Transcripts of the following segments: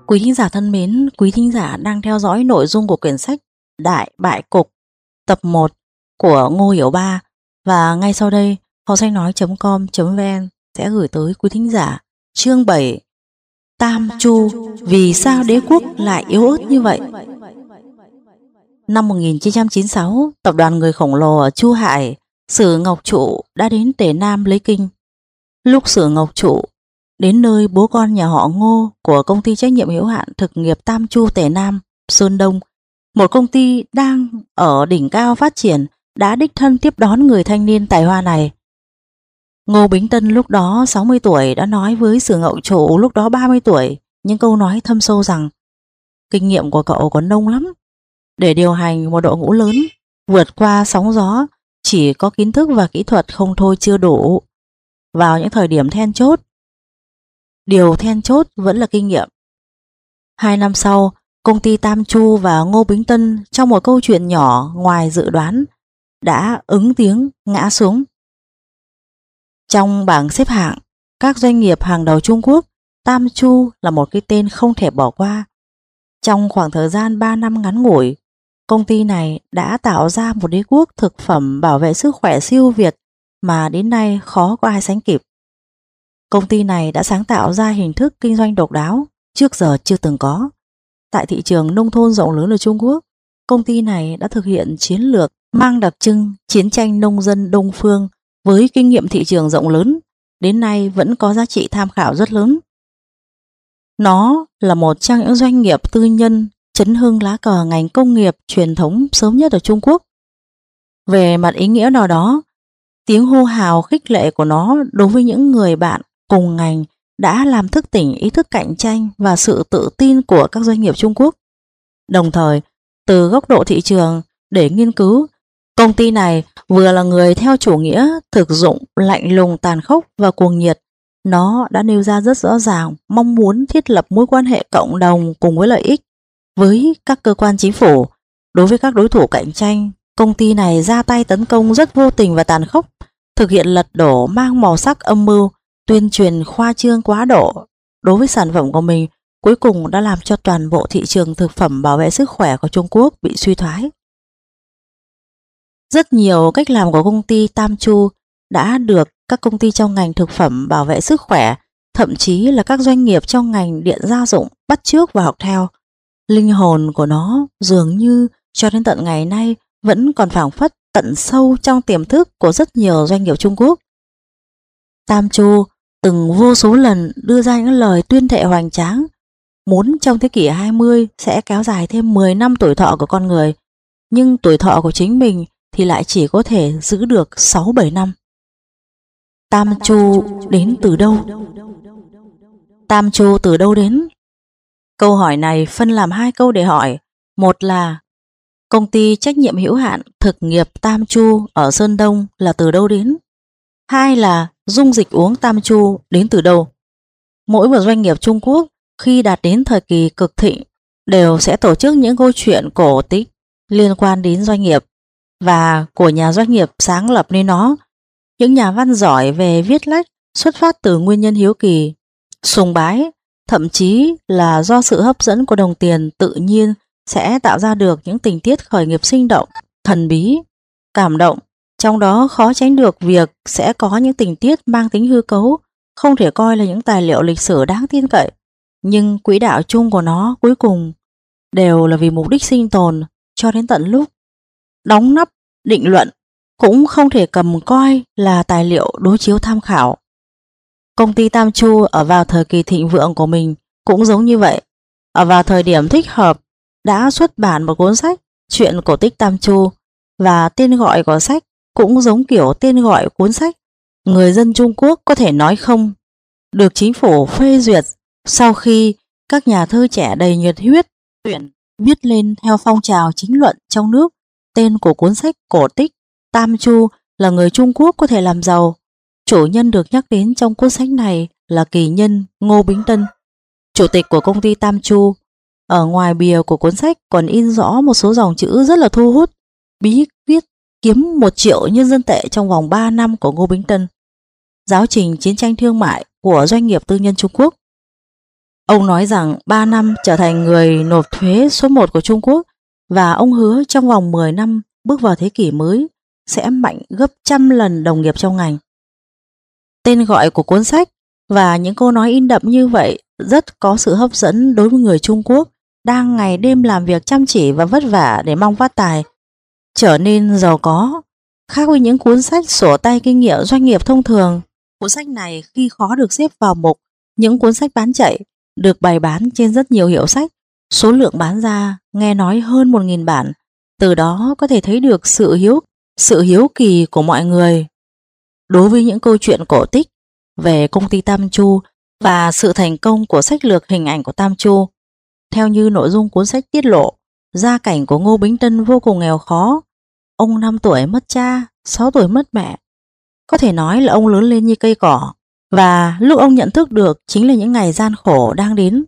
Quý thính giả thân mến, quý thính giả đang theo dõi nội dung của quyển sách Đại Bại Cục tập 1 của Ngô Hiểu Ba, và ngay sau đây Họ Sách Nói.com.vn sẽ gửi tới quý thính giả chương 7: Tam Chu, vì sao đế quốc lại yếu ớt như vậy? Năm 1996, tập đoàn người khổng lồ ở Chu Hải, Sử Ngọc Trụ đã đến Tề Nam lấy kinh. Lúc Sử Ngọc Trụ đến nơi bố con nhà họ Ngô của công ty trách nhiệm hữu hạn thực nghiệp Tam Chu Tề Nam, Sơn Đông, một công ty đang ở đỉnh cao phát triển, đã đích thân tiếp đón người thanh niên tài hoa này. Ngô Bính Tân lúc đó 60 tuổi đã nói với Sử Ngọc Trụ lúc đó 30 tuổi những câu nói thâm sâu rằng: kinh nghiệm của cậu còn nông lắm, để điều hành một đội ngũ lớn, vượt qua sóng gió, chỉ có kiến thức và kỹ thuật không thôi chưa đủ. Vào những thời điểm then chốt, điều then chốt vẫn là kinh nghiệm. 2 năm sau, công ty Tam Chu và Ngô Bính Tân trong một câu chuyện nhỏ ngoài dự đoán đã ứng tiếng ngã xuống. Trong bảng xếp hạng các doanh nghiệp hàng đầu Trung Quốc, Tam Chu là một cái tên không thể bỏ qua. Trong khoảng thời gian 3 năm ngắn ngủi, công ty này đã tạo ra một đế quốc thực phẩm bảo vệ sức khỏe siêu việt mà đến nay khó có ai sánh kịp. Công ty này đã sáng tạo ra hình thức kinh doanh độc đáo trước giờ chưa từng có. Tại thị trường nông thôn rộng lớn ở Trung Quốc, công ty này đã thực hiện chiến lược mang đặc trưng chiến tranh nông dân Đông phương với kinh nghiệm thị trường rộng lớn, đến nay vẫn có giá trị tham khảo rất lớn. Nó là một trong những doanh nghiệp tư nhân chấn hưng lá cờ ngành công nghiệp truyền thống sớm nhất ở Trung Quốc. Về mặt ý nghĩa nào đó, tiếng hô hào khích lệ của nó đối với những người bạn cùng ngành đã làm thức tỉnh ý thức cạnh tranh và sự tự tin của các doanh nghiệp Trung Quốc. Đồng thời, từ góc độ thị trường để nghiên cứu, công ty này vừa là người theo chủ nghĩa thực dụng lạnh lùng tàn khốc và cuồng nhiệt. Nó đã nêu ra rất rõ ràng mong muốn thiết lập mối quan hệ cộng đồng cùng với lợi ích với các cơ quan chính phủ. Đối với các đối thủ cạnh tranh, công ty này ra tay tấn công rất vô tình và tàn khốc, thực hiện lật đổ mang màu sắc âm mưu, tuyên truyền khoa trương quá độ đối với sản phẩm của mình, cuối cùng đã làm cho toàn bộ thị trường thực phẩm bảo vệ sức khỏe của Trung Quốc bị suy thoái. Rất nhiều cách làm của công ty Tam Chu đã được các công ty trong ngành thực phẩm bảo vệ sức khỏe, thậm chí là các doanh nghiệp trong ngành điện gia dụng bắt chước và học theo. Linh hồn của nó dường như cho đến tận ngày nay vẫn còn phảng phất tận sâu trong tiềm thức của rất nhiều doanh nghiệp Trung Quốc. Tam Chu từng vô số lần đưa ra những lời tuyên thệ hoành tráng, muốn trong thế kỷ 20 sẽ kéo dài thêm 10 năm tuổi thọ của con người, nhưng tuổi thọ của chính mình thì lại chỉ có thể giữ được 6-7 năm. Tam Chu đến từ đâu? Tam Chu từ đâu đến? Câu hỏi này phân làm 2 câu để hỏi. Một là công ty trách nhiệm hữu hạn thực nghiệp Tam Chu ở Sơn Đông là từ đâu đến? 2 là dung dịch uống Tam Chu đến từ đâu? Mỗi một doanh nghiệp Trung Quốc khi đạt đến thời kỳ cực thịnh đều sẽ tổ chức những câu chuyện cổ tích liên quan đến doanh nghiệp và của nhà doanh nghiệp sáng lập nên nó. Những nhà văn giỏi về viết lách xuất phát từ nguyên nhân hiếu kỳ, sùng bái, thậm chí là do sự hấp dẫn của đồng tiền tự nhiên sẽ tạo ra được những tình tiết khởi nghiệp sinh động, thần bí, cảm động. Trong đó khó tránh được việc sẽ có những tình tiết mang tính hư cấu, không thể coi là những tài liệu lịch sử đáng tin cậy. Nhưng quỹ đạo chung của nó cuối cùng đều là vì mục đích sinh tồn, cho đến tận lúc đóng nắp định luận cũng không thể cầm coi là tài liệu đối chiếu tham khảo. Công ty Tam Chu ở vào thời kỳ thịnh vượng của mình cũng giống như vậy. Ở vào thời điểm thích hợp đã xuất bản một cuốn sách Chuyện cổ tích Tam Chu, và tên gọi của sách cũng giống kiểu tên gọi cuốn sách. Người dân Trung Quốc có thể nói không, được chính phủ phê duyệt sau khi các nhà thơ trẻ đầy nhiệt huyết tuyển viết lên theo phong trào chính luận trong nước. Tên của cuốn sách cổ tích Tam Chu là người Trung Quốc có thể làm giàu. Chủ nhân được nhắc đến trong cuốn sách này là kỳ nhân Ngô Bính Tân, chủ tịch của công ty Tam Chu. Ở ngoài bìa của cuốn sách còn in rõ một số dòng chữ rất là thu hút: bí quyết kiếm 1 triệu nhân dân tệ trong vòng 3 năm của Ngô Bính Tân, giáo trình chiến tranh thương mại của doanh nghiệp tư nhân Trung Quốc. Ông nói rằng 3 năm trở thành người nộp thuế số 1 của Trung Quốc và ông hứa trong vòng 10 năm bước vào thế kỷ mới sẽ mạnh gấp trăm lần đồng nghiệp trong ngành. Tên gọi của cuốn sách và những câu nói in đậm như vậy rất có sự hấp dẫn đối với người Trung Quốc đang ngày đêm làm việc chăm chỉ và vất vả để mong phát tài, trở nên giàu có. Khác với những cuốn sách sổ tay kinh nghiệm doanh nghiệp thông thường, cuốn sách này khi khó được xếp vào mục những cuốn sách bán chạy, được bày bán trên rất nhiều hiệu sách, số lượng bán ra nghe nói hơn 1.000 bản. Từ đó có thể thấy được sự hiếu kỳ của mọi người đối với những câu chuyện cổ tích về công ty Tam Chu và sự thành công của sách lược hình ảnh của Tam Chu. Theo như nội dung cuốn sách tiết lộ, gia cảnh của Ngô Bính Tân vô cùng nghèo khó. Ông 5 tuổi mất cha, 6 tuổi mất mẹ. Có thể nói là ông lớn lên như cây cỏ, và lúc ông nhận thức được chính là những ngày gian khổ đang đến.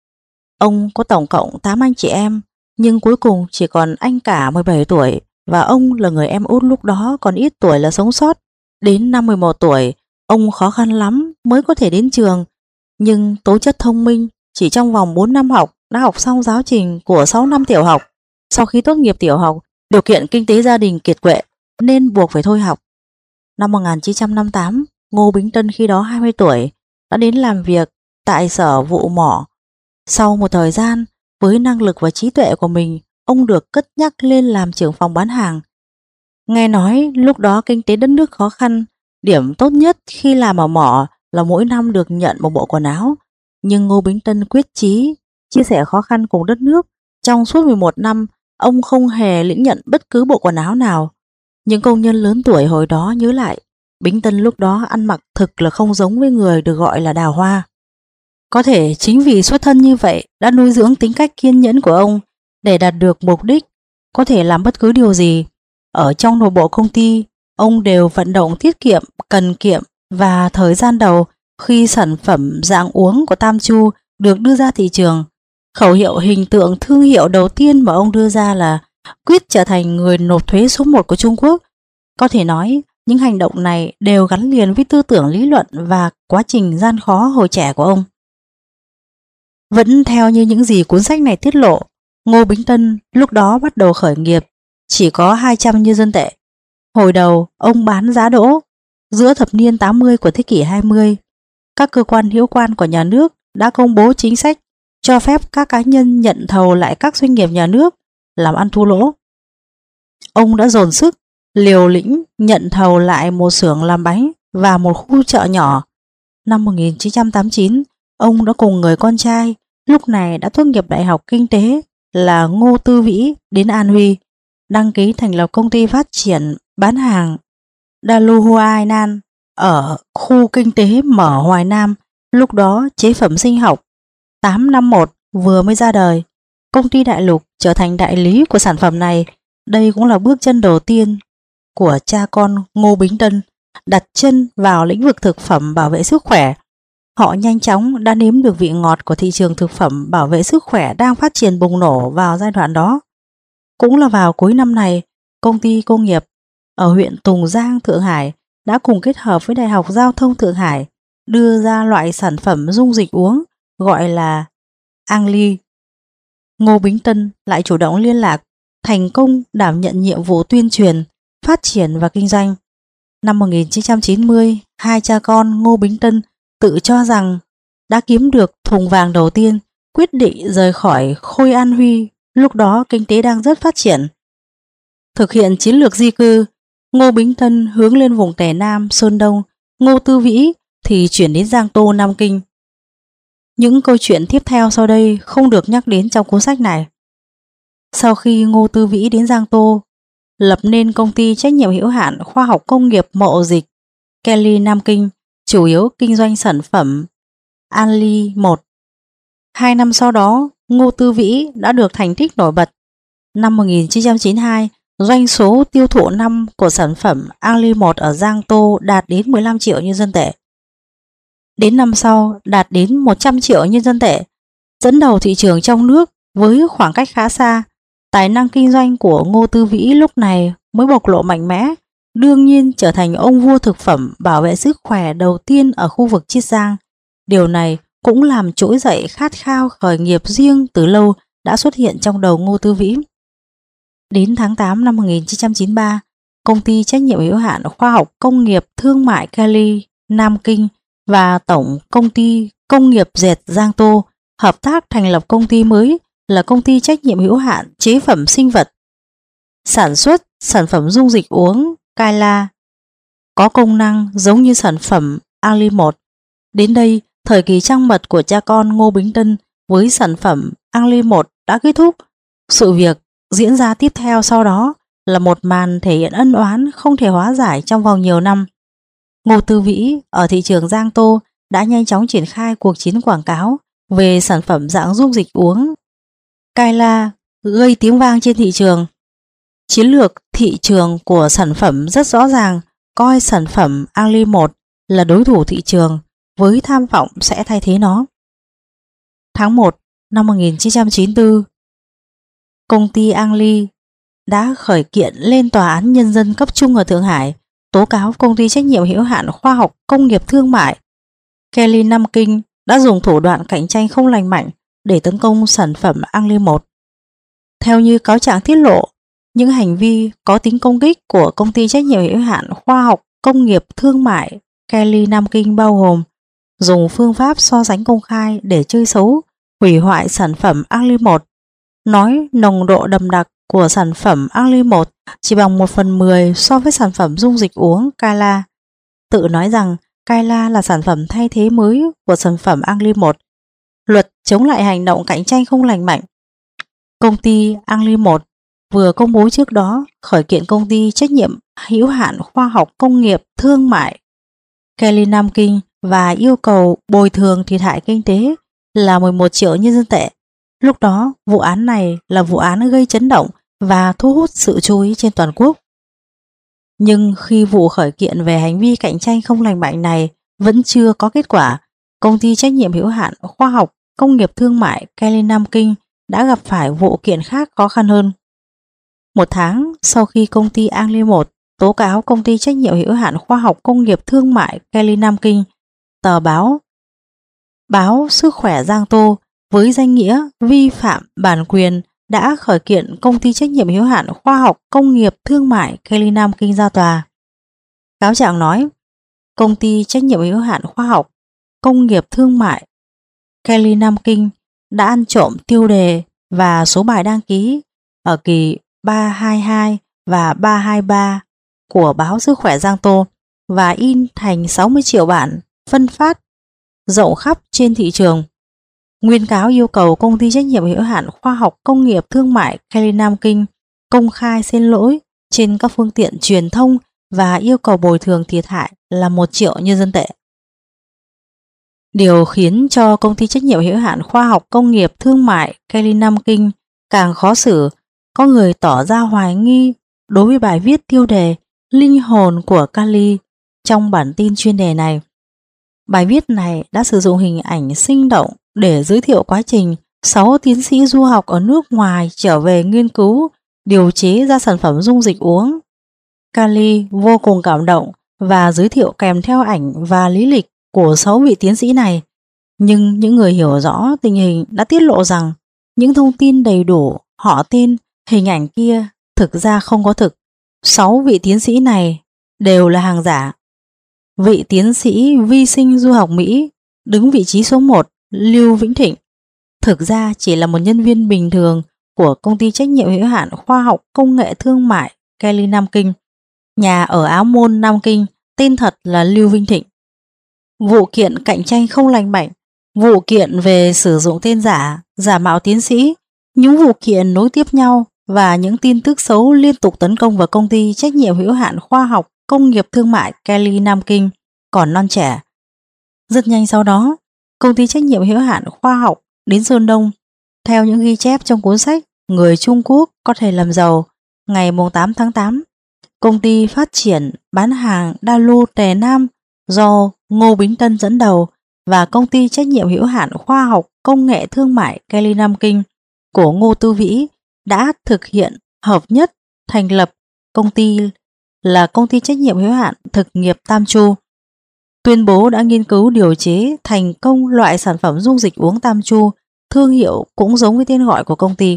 Ông có tổng cộng 8 anh chị em, nhưng cuối cùng chỉ còn anh cả 17 tuổi và ông là người em út lúc đó còn ít tuổi là sống sót. Đến năm 11 tuổi, ông khó khăn lắm mới có thể đến trường, nhưng tố chất thông minh, chỉ trong vòng 4 năm học đã học xong giáo trình của 6 năm tiểu học. Sau khi tốt nghiệp tiểu học, điều kiện kinh tế gia đình kiệt quệ nên buộc phải thôi học. Năm 1958, Ngô Bính Tân khi đó 20 tuổi đã đến làm việc tại sở vụ mỏ. Sau một thời gian, với năng lực và trí tuệ của mình, ông được cất nhắc lên làm trưởng phòng bán hàng. Nghe nói lúc đó kinh tế đất nước khó khăn, điểm tốt nhất khi làm ở mỏ là mỗi năm được nhận một bộ quần áo. Nhưng Ngô Bính Tân quyết chí chia sẻ khó khăn cùng đất nước. Trong suốt 11 năm, ông không hề lĩnh nhận bất cứ bộ quần áo nào. Những công nhân lớn tuổi hồi đó nhớ lại, Bính Tân lúc đó ăn mặc thực là không giống với người được gọi là đào hoa. Có thể chính vì xuất thân như vậy đã nuôi dưỡng tính cách kiên nhẫn của ông để đạt được mục đích, có thể làm bất cứ điều gì. Ở trong nội bộ công ty, ông đều vận động tiết kiệm, cần kiệm và thời gian đầu khi sản phẩm dạng uống của Tam Chu được đưa ra thị trường, khẩu hiệu hình tượng thương hiệu đầu tiên mà ông đưa ra là quyết trở thành người nộp thuế số 1 của Trung Quốc. Có thể nói, những hành động này đều gắn liền với tư tưởng lý luận và quá trình gian khó hồi trẻ của ông. Vẫn theo như những gì cuốn sách này tiết lộ, Ngô Bính Tân lúc đó bắt đầu khởi nghiệp chỉ có 200 nhân dân tệ. Hồi đầu, ông bán giá đỗ. Giữa thập niên 80 của thế kỷ 20, các cơ quan hữu quan của nhà nước đã công bố chính sách cho phép các cá nhân nhận thầu lại các doanh nghiệp nhà nước làm ăn thua lỗ. Ông đã dồn sức, liều lĩnh nhận thầu lại một xưởng làm bánh và một khu chợ nhỏ. Năm 1989, ông đã cùng người con trai, lúc này đã tốt nghiệp Đại học Kinh tế là Ngô Tư Vĩ đến An Huy, đăng ký thành lập công ty phát triển bán hàng Daluhuainan ở khu kinh tế mở Hoài Nam. Lúc đó chế phẩm sinh học 851 vừa mới ra đời. Công ty Đại Lục trở thành đại lý của sản phẩm này. Đây cũng là bước chân đầu tiên của cha con Ngô Bính Tân đặt chân vào lĩnh vực thực phẩm bảo vệ sức khỏe. Họ nhanh chóng đã nếm được vị ngọt của thị trường thực phẩm bảo vệ sức khỏe đang phát triển bùng nổ vào giai đoạn đó. Cũng là vào cuối năm này, công ty công nghiệp ở huyện Tùng Giang, Thượng Hải đã cùng kết hợp với Đại học Giao thông Thượng Hải đưa ra loại sản phẩm dung dịch uống gọi là Angli. Ngô Bính Tân lại chủ động liên lạc, thành công đảm nhận nhiệm vụ tuyên truyền, phát triển và kinh doanh. Năm 1990, hai cha con Ngô Bính Tân tự cho rằng đã kiếm được thùng vàng đầu tiên, quyết định rời khỏi Khôi An Huy, lúc đó kinh tế đang rất phát triển. Thực hiện chiến lược di cư, Ngô Bính Tân hướng lên vùng Tề Nam, Sơn Đông, Ngô Tư Vĩ thì chuyển đến Giang Tô, Nam Kinh. Những câu chuyện tiếp theo sau đây không được nhắc đến trong cuốn sách này. Sau khi Ngô Tư Vĩ đến Giang Tô, lập nên công ty trách nhiệm hữu hạn khoa học công nghiệp mậu dịch Kelly Nam Kinh, chủ yếu kinh doanh sản phẩm Anli 1. 2 năm sau đó, Ngô Tư Vĩ đã được thành tích nổi bật. Năm 1992, doanh số tiêu thụ năm của sản phẩm Anli 1 ở Giang Tô đạt đến 15 triệu nhân dân tệ. Đến năm sau đạt đến 100 triệu nhân dân tệ, dẫn đầu thị trường trong nước với khoảng cách khá xa. Tài năng kinh doanh của Ngô Tư Vĩ lúc này mới bộc lộ mạnh mẽ, đương nhiên trở thành ông vua thực phẩm bảo vệ sức khỏe đầu tiên ở khu vực Chiết Giang. Điều này cũng làm trỗi dậy khát khao khởi nghiệp riêng từ lâu đã xuất hiện trong đầu Ngô Tư Vĩ. Đến tháng 8 năm 1993, công ty trách nhiệm hữu hạn khoa học công nghiệp thương mại Kelly Nam Kinh và tổng công ty công nghiệp dệt Giang Tô hợp tác thành lập công ty mới là công ty trách nhiệm hữu hạn chế phẩm sinh vật, sản xuất sản phẩm dung dịch uống Kaila, có công năng giống như sản phẩm Ali 1. Đến đây, thời kỳ trăng mật của cha con Ngô Bính Tân với sản phẩm Ali 1 đã kết thúc. Sự việc diễn ra tiếp theo sau đó là một màn thể hiện ân oán không thể hóa giải trong vòng nhiều năm. Ngô Tư Vĩ ở thị trường Giang Tô đã nhanh chóng triển khai cuộc chiến quảng cáo về sản phẩm dạng dung dịch uống Kaila gây tiếng vang trên thị trường. Chiến lược thị trường của sản phẩm rất rõ ràng, coi sản phẩm Ali 1 là đối thủ thị trường với tham vọng sẽ thay thế nó. Tháng 1 năm 1994, công ty Ali đã khởi kiện lên Tòa án Nhân dân cấp trung ở Thượng Hải tố cáo công ty trách nhiệm hữu hạn khoa học công nghiệp thương mại Kelly Nam Kinh đã dùng thủ đoạn cạnh tranh không lành mạnh để tấn công sản phẩm Ali 1. Theo như cáo trạng tiết lộ, những hành vi có tính công kích của công ty trách nhiệm hữu hạn khoa học công nghiệp thương mại Kelly Nam Kinh bao gồm dùng phương pháp so sánh công khai để chơi xấu, hủy hoại sản phẩm Ali 1, nói nồng độ đậm đặc của sản phẩm Ali 1 chỉ bằng 1/10 so với sản phẩm dung dịch uống Kaila, tự nói rằng Kaila là sản phẩm thay thế mới của sản phẩm Ali 1, luật chống lại hành động cạnh tranh không lành mạnh. Công ty Ali 1 vừa công bố trước đó khởi kiện công ty trách nhiệm hữu hạn khoa học công nghiệp thương mại Kelly Nam Kinh và yêu cầu bồi thường thiệt hại kinh tế là 11 triệu nhân dân tệ. Lúc đó, vụ án này là vụ án gây chấn động và thu hút sự chú ý trên toàn quốc. Nhưng khi vụ khởi kiện về hành vi cạnh tranh không lành mạnh này vẫn chưa có kết quả, công ty trách nhiệm hữu hạn khoa học công nghiệp thương mại Kelly Nam Kinh đã gặp phải vụ kiện khác khó khăn hơn. Một tháng sau khi công ty Ali 1 tố cáo công ty trách nhiệm hữu hạn khoa học công nghiệp thương mại Kelly Nam Kinh, tờ báo Sức khỏe Giang Tô với danh nghĩa vi phạm bản quyền đã khởi kiện công ty trách nhiệm hữu hạn khoa học công nghiệp thương mại Kelly Nam Kinh ra tòa. Cáo trạng nói, công ty trách nhiệm hữu hạn khoa học công nghiệp thương mại Kelly Nam Kinh đã ăn trộm tiêu đề và số bài đăng ký ở kỳ 322 và 323 của báo Sức khỏe Giang Tô và in thành 60 triệu bản phân phát rộng khắp trên thị trường. Nguyên cáo yêu cầu công ty trách nhiệm hữu hạn khoa học công nghiệp thương mại Kelly Nam Kinh công khai xin lỗi trên các phương tiện truyền thông và yêu cầu bồi thường thiệt hại là 1 triệu nhân dân tệ. Điều khiến cho công ty trách nhiệm hữu hạn khoa học công nghiệp thương mại Kelly Nam Kinh càng khó xử, có người tỏ ra hoài nghi đối với bài viết tiêu đề Linh hồn của Kali trong bản tin chuyên đề này. Bài viết này đã sử dụng hình ảnh sinh động để giới thiệu quá trình 6 tiến sĩ du học ở nước ngoài trở về nghiên cứu, điều chế ra sản phẩm dung dịch uống. Kali vô cùng cảm động và giới thiệu kèm theo ảnh và lý lịch của 6 vị tiến sĩ này. Nhưng những người hiểu rõ tình hình đã tiết lộ rằng những thông tin đầy đủ, họ tên, hình ảnh kia thực ra không có thực. 6 vị tiến sĩ này đều là hàng giả. Vị tiến sĩ vi sinh du học Mỹ đứng vị trí số 1, Lưu Vĩnh Thịnh, thực ra chỉ là một nhân viên bình thường của công ty trách nhiệm hữu hạn khoa học công nghệ thương mại Kelly Nam Kinh, nhà ở Áo Môn, Nam Kinh, tên thật là Lưu Vĩnh Thịnh. Vụ kiện cạnh tranh không lành mạnh, vụ kiện về sử dụng tên giả, giả mạo tiến sĩ, những vụ kiện nối tiếp nhau và những tin tức xấu liên tục tấn công vào công ty trách nhiệm hữu hạn khoa học công nghiệp thương mại Kelly Nam Kinh còn non trẻ. Rất nhanh sau đó, công ty trách nhiệm hữu hạn khoa học đến Sơn Đông. Theo những ghi chép trong cuốn sách Người Trung Quốc có thể làm giàu ngày 8 tháng 8, công ty phát triển bán hàng đa lô Tề Nam do Ngô Bính Tân dẫn đầu và công ty trách nhiệm hữu hạn khoa học công nghệ thương mại Kelly Nam Kinh của Ngô Tư Vĩ đã thực hiện hợp nhất thành lập công ty là công ty trách nhiệm hữu hạn thực nghiệp Tam Chu. tuyên bố đã nghiên cứu điều chế thành công loại sản phẩm dung dịch uống Tam Chu, thương hiệu cũng giống với tên gọi của công ty.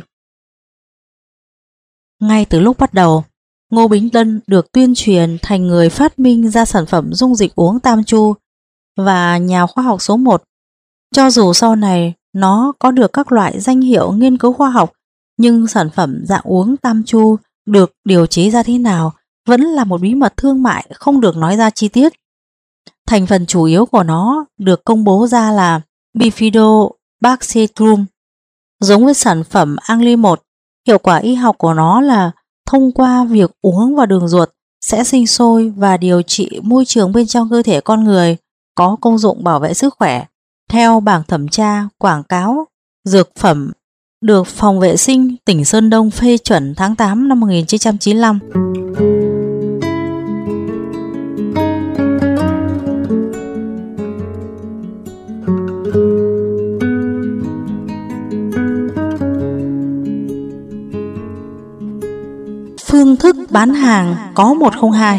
Ngay từ lúc bắt đầu, Ngô Bính Tân được tuyên truyền thành người phát minh ra sản phẩm dung dịch uống Tam Chu và nhà khoa học số 1. Cho dù sau này nó có được các loại danh hiệu nghiên cứu khoa học, nhưng sản phẩm dạng uống Tam Chu được điều chế ra thế nào vẫn là một bí mật thương mại không được nói ra chi tiết. Thành phần chủ yếu của nó được công bố ra là Bifidobacterium. Giống với sản phẩm Angli 1, hiệu quả y học của nó là thông qua việc uống vào đường ruột sẽ sinh sôi và điều trị môi trường bên trong cơ thể con người, có công dụng bảo vệ sức khỏe. Theo bảng thẩm tra quảng cáo dược phẩm được Phòng Vệ sinh tỉnh Sơn Đông phê chuẩn tháng 8 năm 1995. Phương thức bán hàng có 102.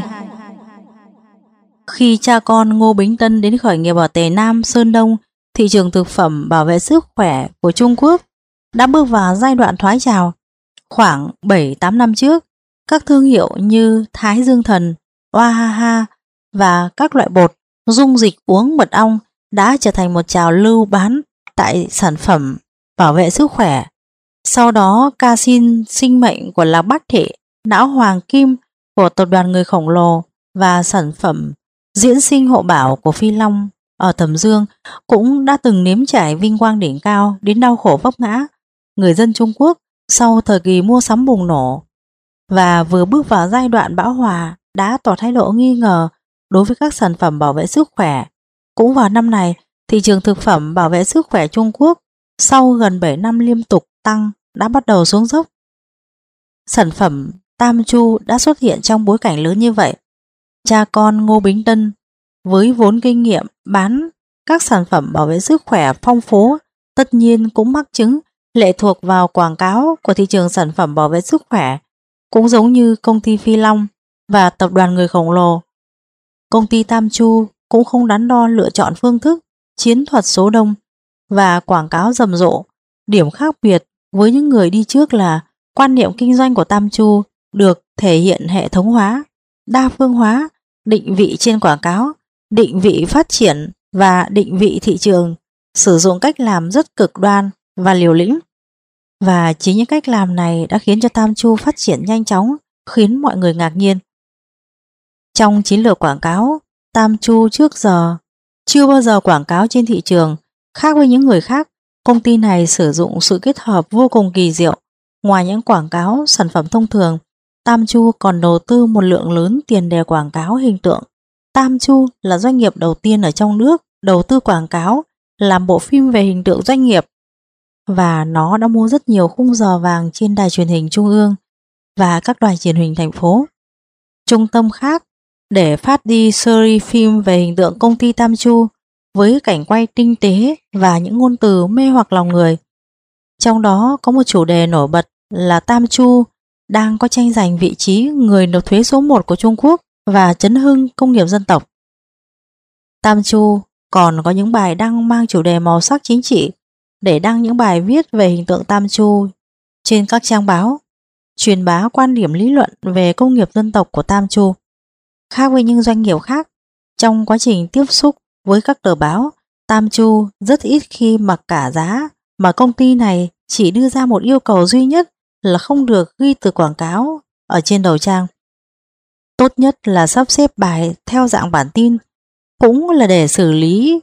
Khi cha con Ngô Bính Tân đến khởi nghiệp ở Tề Nam, Sơn Đông, thị trường thực phẩm bảo vệ sức khỏe của Trung Quốc đã bước vào giai đoạn thoái trào. Khoảng 7-8 năm trước, các thương hiệu như Thái Dương Thần, Oahaha và các loại bột, dung dịch uống mật ong đã trở thành một trào lưu bán tại sản phẩm bảo vệ sức khỏe. Sau đó, Casin sinh mệnh của Lạc Bác Thị, não hoàng kim của tập đoàn người khổng lồ và sản phẩm diễn sinh hộ bảo của Phi Long ở Thẩm Dương cũng đã từng nếm trải vinh quang đỉnh cao đến đau khổ vấp ngã. Người dân Trung Quốc sau thời kỳ mua sắm bùng nổ và vừa bước vào giai đoạn bão hòa đã tỏ thái độ nghi ngờ đối với các sản phẩm bảo vệ sức khỏe. Cũng vào năm này, thị trường thực phẩm bảo vệ sức khỏe Trung Quốc sau gần 7 năm liên tục tăng đã bắt đầu xuống dốc. Sản phẩm Tam Chu đã xuất hiện trong bối cảnh lớn như vậy. Cha con Ngô Bính Tân với vốn kinh nghiệm bán các sản phẩm bảo vệ sức khỏe phong phú tất nhiên cũng mắc chứng lệ thuộc vào quảng cáo của thị trường sản phẩm bảo vệ sức khỏe, cũng giống như công ty Phi Long và tập đoàn người khổng lồ. Công ty Tam Chu cũng không đắn đo lựa chọn phương thức chiến thuật số đông và quảng cáo rầm rộ. Điểm khác biệt với những người đi trước là quan niệm kinh doanh của Tam Chu được thể hiện hệ thống hóa, đa phương hóa, định vị trên quảng cáo, định vị phát triển và định vị thị trường, sử dụng cách làm rất cực đoan và liều lĩnh. Và chính những cách làm này đã khiến cho Tam Chu phát triển nhanh chóng, khiến mọi người ngạc nhiên. Trong chiến lược quảng cáo, Tam Chu trước giờ chưa bao giờ quảng cáo trên thị trường. Khác với những người khác, công ty này sử dụng sự kết hợp vô cùng kỳ diệu. Ngoài những quảng cáo sản phẩm thông thường, Tam Chu còn đầu tư một lượng lớn tiền để quảng cáo hình tượng. Tam Chu là doanh nghiệp đầu tiên ở trong nước đầu tư quảng cáo làm bộ phim về hình tượng doanh nghiệp, và nó đã mua rất nhiều khung giờ vàng trên đài truyền hình trung ương và các đài truyền hình thành phố, trung tâm khác để phát đi series phim về hình tượng công ty Tam Chu với cảnh quay tinh tế và những ngôn từ mê hoặc lòng người. Trong đó có một chủ đề nổi bật là Tam Chu đang có tranh giành vị trí người nộp thuế số 1 của Trung Quốc và chấn hưng công nghiệp dân tộc. Tam Chu còn có những bài đăng mang chủ đề màu sắc chính trị để đăng những bài viết về hình tượng Tam Chu trên các trang báo, truyền bá quan điểm lý luận về công nghiệp dân tộc của Tam Chu. Khác với những doanh nghiệp khác, trong quá trình tiếp xúc với các tờ báo, Tam Chu rất ít khi mặc cả giá, mà công ty này chỉ đưa ra một yêu cầu duy nhất là không được ghi từ quảng cáo ở trên đầu trang. Tốt nhất là sắp xếp bài theo dạng bản tin, cũng là để xử lý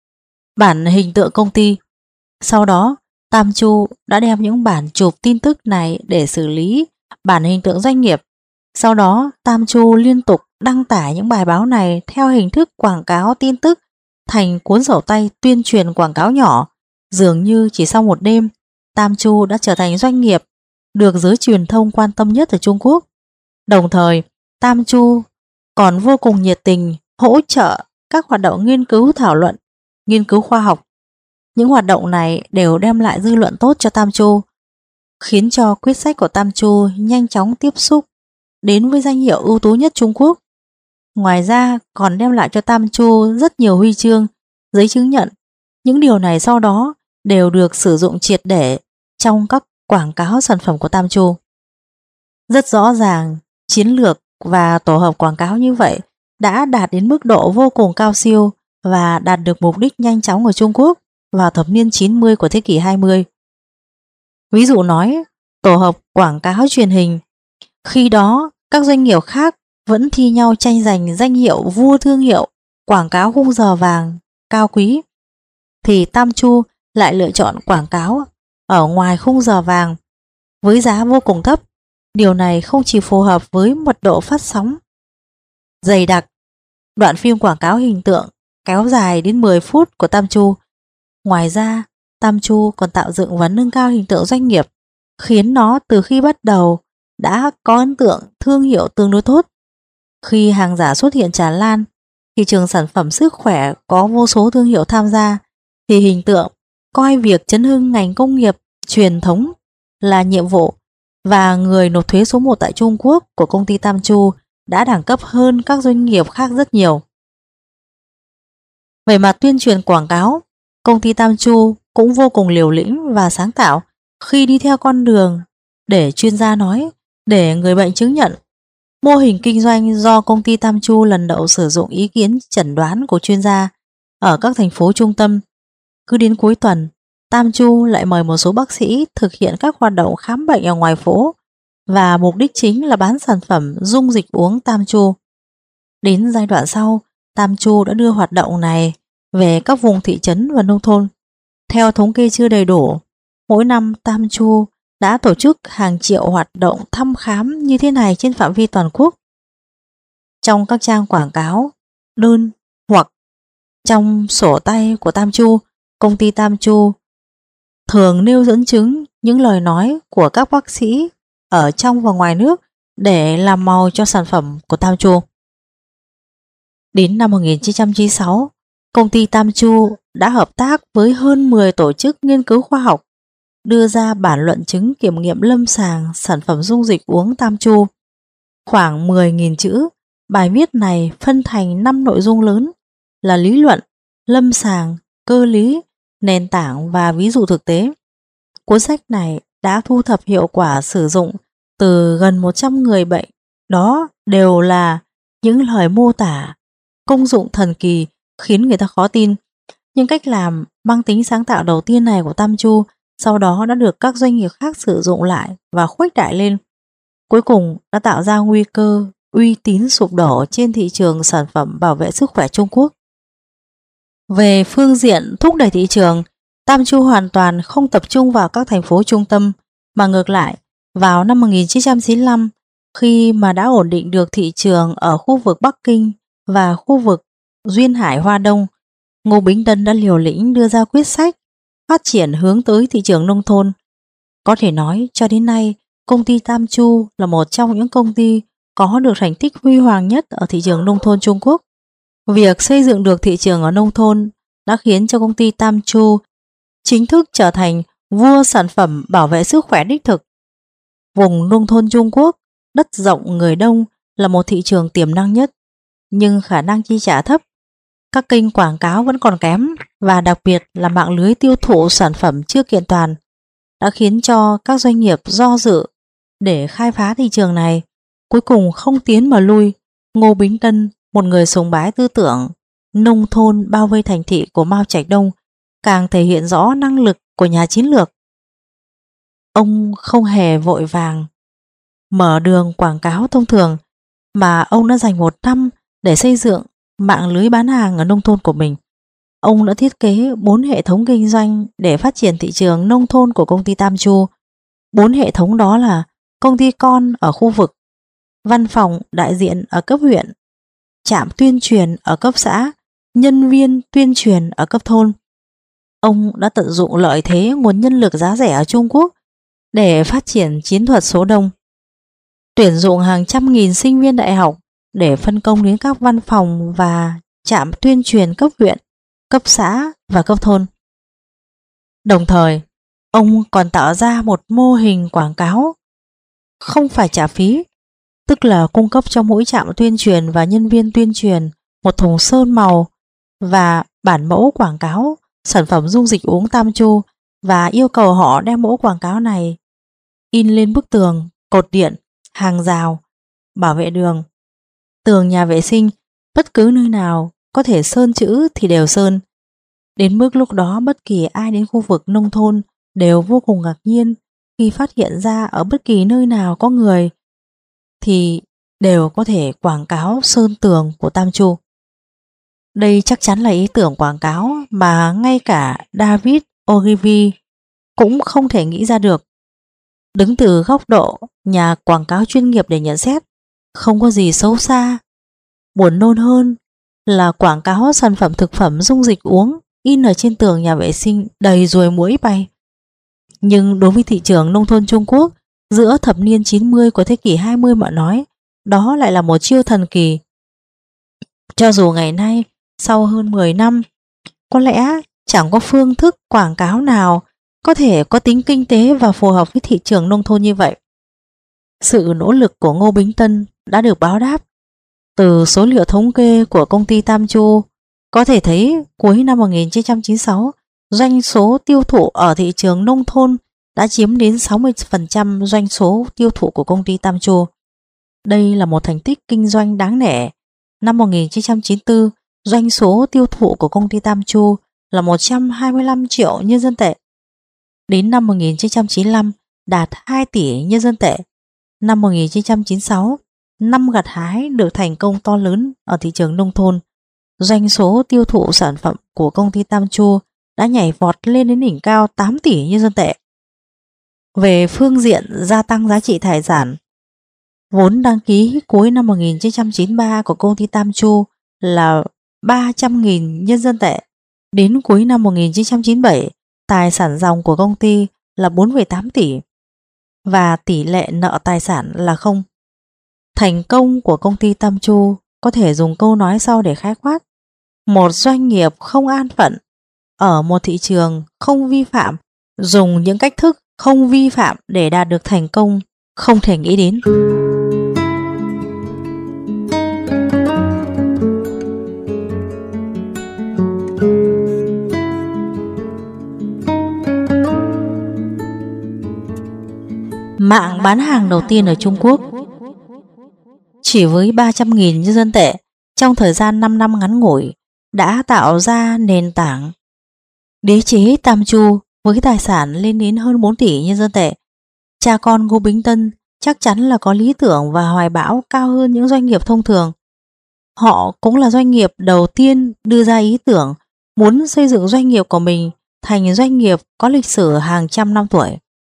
bản hình tượng công ty. Sau đó, Tam Chu đã đem những bản chụp tin tức này để xử lý bản hình tượng doanh nghiệp. Sau đó, Tam Chu liên tục đăng tải những bài báo này theo hình thức quảng cáo tin tức thành cuốn sổ tay tuyên truyền quảng cáo nhỏ. Dường như chỉ sau một đêm, Tam Chu đã trở thành doanh nghiệp được giới truyền thông quan tâm nhất ở Trung Quốc. Đồng thời, Tam Chu còn vô cùng nhiệt tình hỗ trợ các hoạt động nghiên cứu thảo luận, nghiên cứu khoa học. Những hoạt động này đều đem lại dư luận tốt cho Tam Chu, khiến cho quyết sách của Tam Chu nhanh chóng tiếp xúc đến với danh hiệu ưu tú nhất Trung Quốc. Ngoài ra còn đem lại cho Tam Chu rất nhiều huy chương, giấy chứng nhận. Những điều này sau đó đều được sử dụng triệt để trong các quảng cáo sản phẩm của Tam Chu. Rất rõ ràng, chiến lược và tổ hợp quảng cáo như vậy đã đạt đến mức độ vô cùng cao siêu và đạt được mục đích nhanh chóng ở Trung Quốc vào thập niên 90 của thế kỷ 20. Ví dụ nói, tổ hợp quảng cáo truyền hình. Khi đó, các doanh nghiệp khác vẫn thi nhau tranh giành danh hiệu vua thương hiệu, quảng cáo khung giờ vàng, cao quý. Thì Tam Chu lại lựa chọn quảng cáo ở ngoài khung giờ vàng với giá vô cùng thấp. Điều này không chỉ phù hợp với mật độ phát sóng dày đặc, đoạn phim quảng cáo hình tượng kéo dài đến 10 phút của Tam Chu. Ngoài ra, Tam Chu còn tạo dựng và nâng cao hình tượng doanh nghiệp, khiến nó từ khi bắt đầu đã có ấn tượng thương hiệu tương đối tốt. Khi hàng giả xuất hiện tràn lan, thị trường sản phẩm sức khỏe có vô số thương hiệu tham gia, thì hình tượng coi việc chấn hưng ngành công nghiệp truyền thống là nhiệm vụ, và người nộp thuế số 1 tại Trung Quốc của công ty Tam Chu đã đẳng cấp hơn các doanh nghiệp khác rất nhiều. Về mặt tuyên truyền quảng cáo, công ty Tam Chu cũng vô cùng liều lĩnh và sáng tạo khi đi theo con đường để chuyên gia nói, để người bệnh chứng nhận. Mô hình kinh doanh do công ty Tam Chu lần đầu sử dụng ý kiến chẩn đoán của chuyên gia ở các thành phố trung tâm. Cứ đến cuối tuần, Tam Chu lại mời một số bác sĩ thực hiện các hoạt động khám bệnh ở ngoài phố, và mục đích chính là bán sản phẩm dung dịch uống Tam Chu. Đến giai đoạn sau, Tam Chu đã đưa hoạt động này về các vùng thị trấn và nông thôn. Theo thống kê chưa đầy đủ, mỗi năm Tam Chu đã tổ chức hàng triệu hoạt động thăm khám như thế này trên phạm vi toàn quốc. Trong các trang quảng cáo, đơn hoặc trong sổ tay của Tam Chu, công ty Tam Chu thường nêu dẫn chứng những lời nói của các bác sĩ ở trong và ngoài nước để làm màu cho sản phẩm của Tam Chu. Đến năm 1996, công ty Tam Chu đã hợp tác với hơn 10 tổ chức nghiên cứu khoa học, đưa ra bản luận chứng kiểm nghiệm lâm sàng sản phẩm dung dịch uống Tam Chu. Khoảng 10.000 chữ, bài viết này phân thành 5 nội dung lớn là lý luận, lâm sàng, cơ lý, nền tảng và ví dụ thực tế. Cuốn sách này đã thu thập hiệu quả sử dụng từ gần 100 người bệnh, đó đều là những lời mô tả công dụng thần kỳ khiến người ta khó tin. Nhưng cách làm mang tính sáng tạo đầu tiên này của Tam Chu sau đó đã được các doanh nghiệp khác sử dụng lại và khuếch đại lên. Cuối cùng đã tạo ra nguy cơ uy tín sụp đổ trên thị trường sản phẩm bảo vệ sức khỏe Trung Quốc. Về phương diện thúc đẩy thị trường, Tam Chu hoàn toàn không tập trung vào các thành phố trung tâm, mà ngược lại, vào năm 1995, khi mà đã ổn định được thị trường ở khu vực Bắc Kinh và khu vực Duyên Hải Hoa Đông, Ngô Bính Tân đã liều lĩnh đưa ra quyết sách phát triển hướng tới thị trường nông thôn. Có thể nói cho đến nay, công ty Tam Chu là một trong những công ty có được thành tích huy hoàng nhất ở thị trường nông thôn Trung Quốc. Việc xây dựng được thị trường ở nông thôn đã khiến cho công ty Tam Chu chính thức trở thành vua sản phẩm bảo vệ sức khỏe đích thực. Vùng nông thôn Trung Quốc, đất rộng người đông là một thị trường tiềm năng nhất, nhưng khả năng chi trả thấp. Các kênh quảng cáo vẫn còn kém, và đặc biệt là mạng lưới tiêu thụ sản phẩm chưa kiện toàn đã khiến cho các doanh nghiệp do dự để khai phá thị trường này. Cuối cùng không tiến mà lui. Ngô Bính Tân, một người sùng bái tư tưởng nông thôn bao vây thành thị của Mao Trạch Đông, càng thể hiện rõ năng lực của nhà chiến lược. Ông không hề vội vàng mở đường quảng cáo thông thường, mà ông đã dành 1 năm để xây dựng mạng lưới bán hàng ở nông thôn của mình. Ông đã thiết kế 4 hệ thống kinh doanh để phát triển thị trường nông thôn của công ty Tam Chu. 4 hệ thống đó là công ty con ở khu vực, văn phòng đại diện ở cấp huyện, trạm tuyên truyền ở cấp xã, nhân viên tuyên truyền ở cấp thôn. Ông đã tận dụng lợi thế nguồn nhân lực giá rẻ ở Trung Quốc để phát triển chiến thuật số đông, tuyển dụng hàng trăm nghìn sinh viên đại học để phân công đến các văn phòng và trạm tuyên truyền cấp huyện, cấp xã và cấp thôn. Đồng thời, ông còn tạo ra một mô hình quảng cáo không phải trả phí, tức là cung cấp cho mỗi trạm tuyên truyền và nhân viên tuyên truyền một thùng sơn màu và bản mẫu quảng cáo sản phẩm dung dịch uống Tam Chu, và yêu cầu họ đem mẫu quảng cáo này in lên bức tường, cột điện, hàng rào, bảo vệ đường, tường nhà vệ sinh, bất cứ nơi nào có thể sơn chữ thì đều sơn. Đến mức lúc đó bất kỳ ai đến khu vực nông thôn đều vô cùng ngạc nhiên khi phát hiện ra ở bất kỳ nơi nào có người thì đều có thể quảng cáo sơn tường của Tam Chu. Đây chắc chắn là ý tưởng quảng cáo mà ngay cả David Ogilvy cũng không thể nghĩ ra được. Đứng từ góc độ nhà quảng cáo chuyên nghiệp để nhận xét, không có gì xấu xa. Buồn nôn hơn là quảng cáo sản phẩm thực phẩm dung dịch uống in ở trên tường nhà vệ sinh đầy ruồi muỗi bay. Nhưng đối với thị trường nông thôn Trung Quốc giữa thập niên 90 của thế kỷ 20 mà nói, đó lại là một chiêu thần kỳ. Cho dù ngày nay, sau hơn 10 năm, có lẽ chẳng có phương thức quảng cáo nào có thể có tính kinh tế và phù hợp với thị trường nông thôn như vậy. Sự nỗ lực của Ngô Bính Tân đã được báo đáp. Từ số liệu thống kê của công ty Tam Chu có thể thấy cuối năm 1996, doanh số tiêu thụ ở thị trường nông thôn đã chiếm đến 60% doanh số tiêu thụ của công ty Tam Chu. Đây là một thành tích kinh doanh đáng nể. Năm 1994, doanh số tiêu thụ của công ty Tam Chu là 125 triệu nhân dân tệ. Đến năm 1995 đạt 2 tỷ nhân dân tệ. Năm 1996, năm gặt hái được thành công to lớn ở thị trường nông thôn. Doanh số tiêu thụ sản phẩm của công ty Tam Chu đã nhảy vọt lên đến đỉnh cao 8 tỷ nhân dân tệ. Về phương diện gia tăng giá trị tài sản, vốn đăng ký cuối năm 1993 của công ty Tam Chu là 300.000 nhân dân tệ. Đến cuối năm 1997, tài sản ròng của công ty là 4,8 tỷ và tỷ lệ nợ tài sản là 0. Thành công của công ty Tam Chu có thể dùng câu nói sau để khái quát: một doanh nghiệp không an phận ở một thị trường không vi phạm, dùng những cách thức không vi phạm để đạt được thành công không thể nghĩ đến. Mạng bán hàng đầu tiên ở Trung Quốc. Chỉ với 300.000 nhân dân tệ, trong thời gian 5 năm ngắn ngủi đã tạo ra nền tảng. Đế chế Tam Chu với tài sản lên đến hơn 4 tỷ nhân dân tệ. Cha con Ngô Bính Tân chắc chắn là có lý tưởng và hoài bão cao hơn những doanh nghiệp thông thường. Họ cũng là doanh nghiệp đầu tiên đưa ra ý tưởng muốn xây dựng doanh nghiệp của mình thành doanh nghiệp có lịch sử hàng trăm năm tuổi.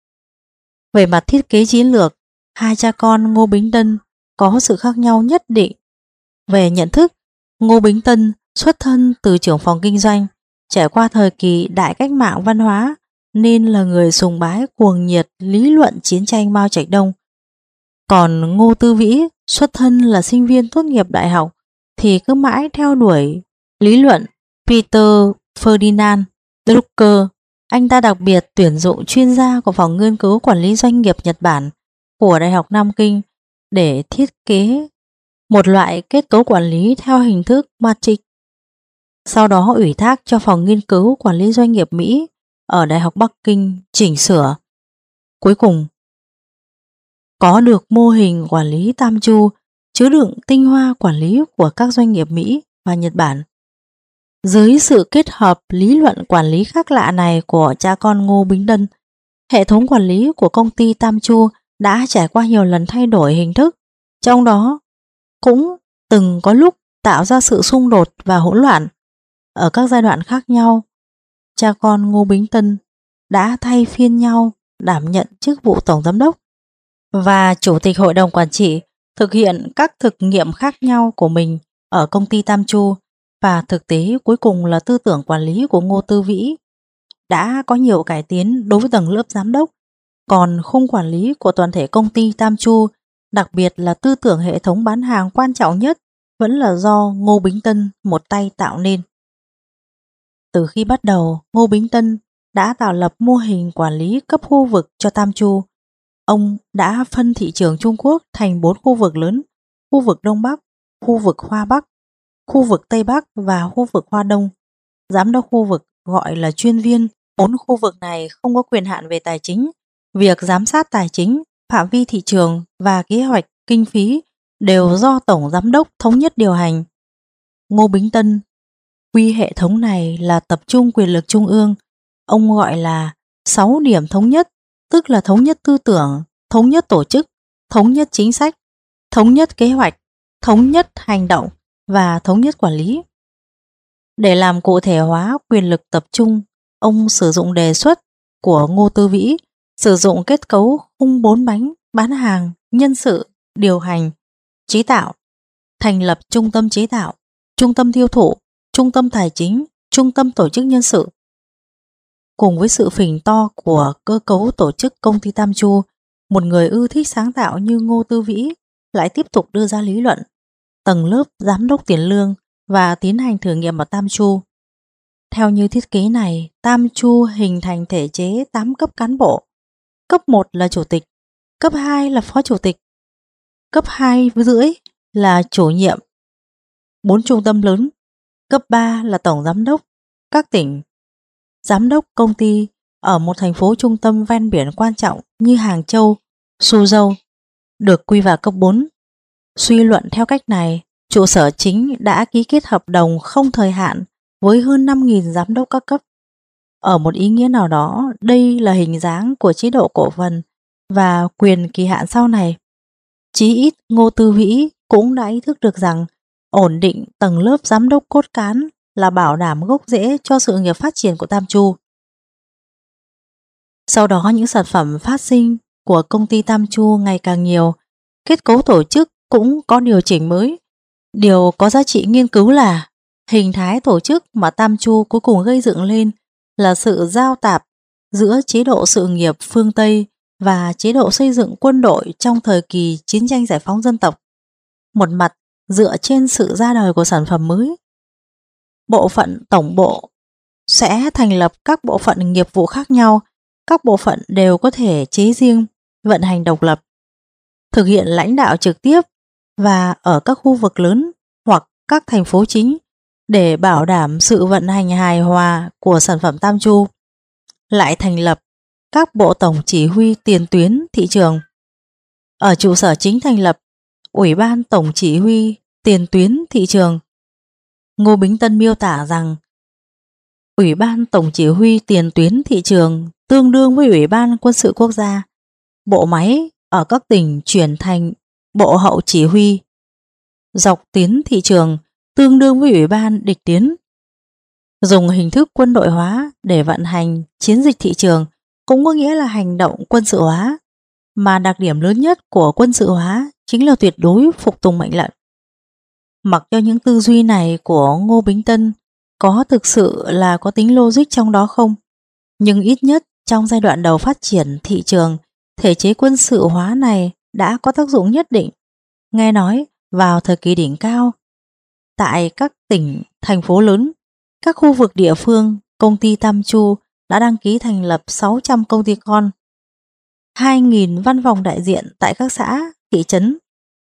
Về mặt thiết kế chiến lược, hai cha con Ngô Bính Tân có sự khác nhau nhất định. Về nhận thức, Ngô Bính Tân xuất thân từ trưởng phòng kinh doanh, trải qua thời kỳ đại cách mạng văn hóa nên là người sùng bái cuồng nhiệt lý luận chiến tranh Mao Trạch Đông. Còn Ngô Tư Vĩ xuất thân là sinh viên tốt nghiệp đại học thì cứ mãi theo đuổi lý luận Peter Ferdinand Drucker. Anh ta đặc biệt tuyển dụng chuyên gia của phòng nghiên cứu quản lý doanh nghiệp Nhật Bản của Đại học Nam Kinh để thiết kế một loại kết cấu quản lý theo hình thức matrix. Sau đó ủy thác cho phòng nghiên cứu quản lý doanh nghiệp Mỹ ở Đại học Bắc Kinh chỉnh sửa. Cuối cùng, có được mô hình quản lý Tam Chu chứa đựng tinh hoa quản lý của các doanh nghiệp Mỹ và Nhật Bản. Dưới sự kết hợp lý luận quản lý khác lạ này của cha con Ngô Bính Tân, hệ thống quản lý của công ty Tam Chu đã trải qua nhiều lần thay đổi hình thức, trong đó cũng từng có lúc tạo ra sự xung đột và hỗn loạn. Ở các giai đoạn khác nhau, cha con Ngô Bính Tân đã thay phiên nhau đảm nhận chức vụ tổng giám đốc và chủ tịch hội đồng quản trị, thực hiện các thực nghiệm khác nhau của mình ở công ty Tam Chu, và thực tế cuối cùng là tư tưởng quản lý của Ngô Tư Vĩ đã có nhiều cải tiến đối với tầng lớp giám đốc, còn khung quản lý của toàn thể công ty Tam Chu, đặc biệt là tư tưởng hệ thống bán hàng quan trọng nhất, vẫn là do Ngô Bính Tân một tay tạo nên. Từ khi bắt đầu, Ngô Bính Tân đã tạo lập mô hình quản lý cấp khu vực cho Tam Chu. Ông đã phân thị trường Trung Quốc thành 4 khu vực lớn: khu vực Đông Bắc, khu vực Hoa Bắc, khu vực Tây Bắc và khu vực Hoa Đông. Giám đốc khu vực gọi là chuyên viên. 4 khu vực này không có quyền hạn về tài chính. Việc giám sát tài chính, phạm vi thị trường và kế hoạch kinh phí đều do Tổng Giám đốc thống nhất điều hành. Ngô Bính Tân quy hệ thống này là tập trung quyền lực trung ương. Ông gọi là 6 điểm thống nhất, tức là thống nhất tư tưởng, thống nhất tổ chức, thống nhất chính sách, thống nhất kế hoạch, thống nhất hành động và thống nhất quản lý. Để làm cụ thể hóa quyền lực tập trung, ông sử dụng đề xuất của Ngô Tư Vĩ, sử dụng kết cấu khung 4 bánh: bán hàng, nhân sự, điều hành, chế tạo, thành lập trung tâm chế tạo, trung tâm tiêu thụ, trung tâm tài chính, trung tâm tổ chức nhân sự. Cùng với sự phình to của cơ cấu tổ chức công ty Tam Chu, một người ưa thích sáng tạo như Ngô Tư Vĩ lại tiếp tục đưa ra lý luận tầng lớp giám đốc tiền lương và tiến hành thử nghiệm ở Tam Chu. Theo như thiết kế này, Tam Chu hình thành thể chế 8 cấp cán bộ. Cấp 1 là chủ tịch, cấp 2 là phó chủ tịch, cấp 2 rưỡi là chủ nhiệm 4 trung tâm lớn, cấp 3 là tổng giám đốc các tỉnh, giám đốc công ty ở một thành phố trung tâm ven biển quan trọng như Hàng Châu, Suzhou được quy vào cấp 4. Suy luận theo cách này, trụ sở chính đã ký kết hợp đồng không thời hạn với hơn 5.000 giám đốc các cấp. Ở một ý nghĩa nào đó, đây là hình dáng của chế độ cổ phần và quyền kỳ hạn sau này. Chí ít Ngô Tư Vĩ cũng đã ý thức được rằng ổn định tầng lớp giám đốc cốt cán là bảo đảm gốc rễ cho sự nghiệp phát triển của Tam Chu. Sau đó những sản phẩm phát sinh của công ty Tam Chu ngày càng nhiều, kết cấu tổ chức cũng có điều chỉnh mới. Điều có giá trị nghiên cứu là hình thái tổ chức mà Tam Chu cuối cùng gây dựng lên là sự giao tạp giữa chế độ sự nghiệp phương Tây và chế độ xây dựng quân đội trong thời kỳ chiến tranh giải phóng dân tộc. Một mặt dựa trên sự ra đời của sản phẩm mới, bộ phận tổng bộ sẽ thành lập các bộ phận nghiệp vụ khác nhau. Các bộ phận đều có thể chế riêng, vận hành độc lập, thực hiện lãnh đạo trực tiếp và ở các khu vực lớn hoặc các thành phố chính để bảo đảm sự vận hành hài hòa của sản phẩm Tam Chu. Lại thành lập các bộ tổng chỉ huy tiền tuyến thị trường. Ở trụ sở chính thành lập Ủy ban Tổng chỉ huy tiền tuyến thị trường. Ngô Bính Tân miêu tả rằng Ủy ban Tổng chỉ huy tiền tuyến thị trường tương đương với Ủy ban Quân sự Quốc gia. Bộ máy ở các tỉnh chuyển thành Bộ Hậu chỉ huy. Dọc tuyến thị trường tương đương với Ủy ban địch tiến. Dùng hình thức quân đội hóa để vận hành chiến dịch thị trường cũng có nghĩa là hành động quân sự hóa, mà đặc điểm lớn nhất của quân sự hóa chính là tuyệt đối phục tùng mệnh lệnh. Mặc cho những tư duy này của Ngô Bính Tân có thực sự là có tính logic trong đó không, nhưng ít nhất trong giai đoạn đầu phát triển thị trường, thể chế quân sự hóa này đã có tác dụng nhất định. Nghe nói vào thời kỳ đỉnh cao, tại các tỉnh, thành phố lớn, các khu vực địa phương, công ty Tam Chu đã đăng ký thành lập 600 công ty con, 2.000 văn phòng đại diện tại các xã, thị trấn,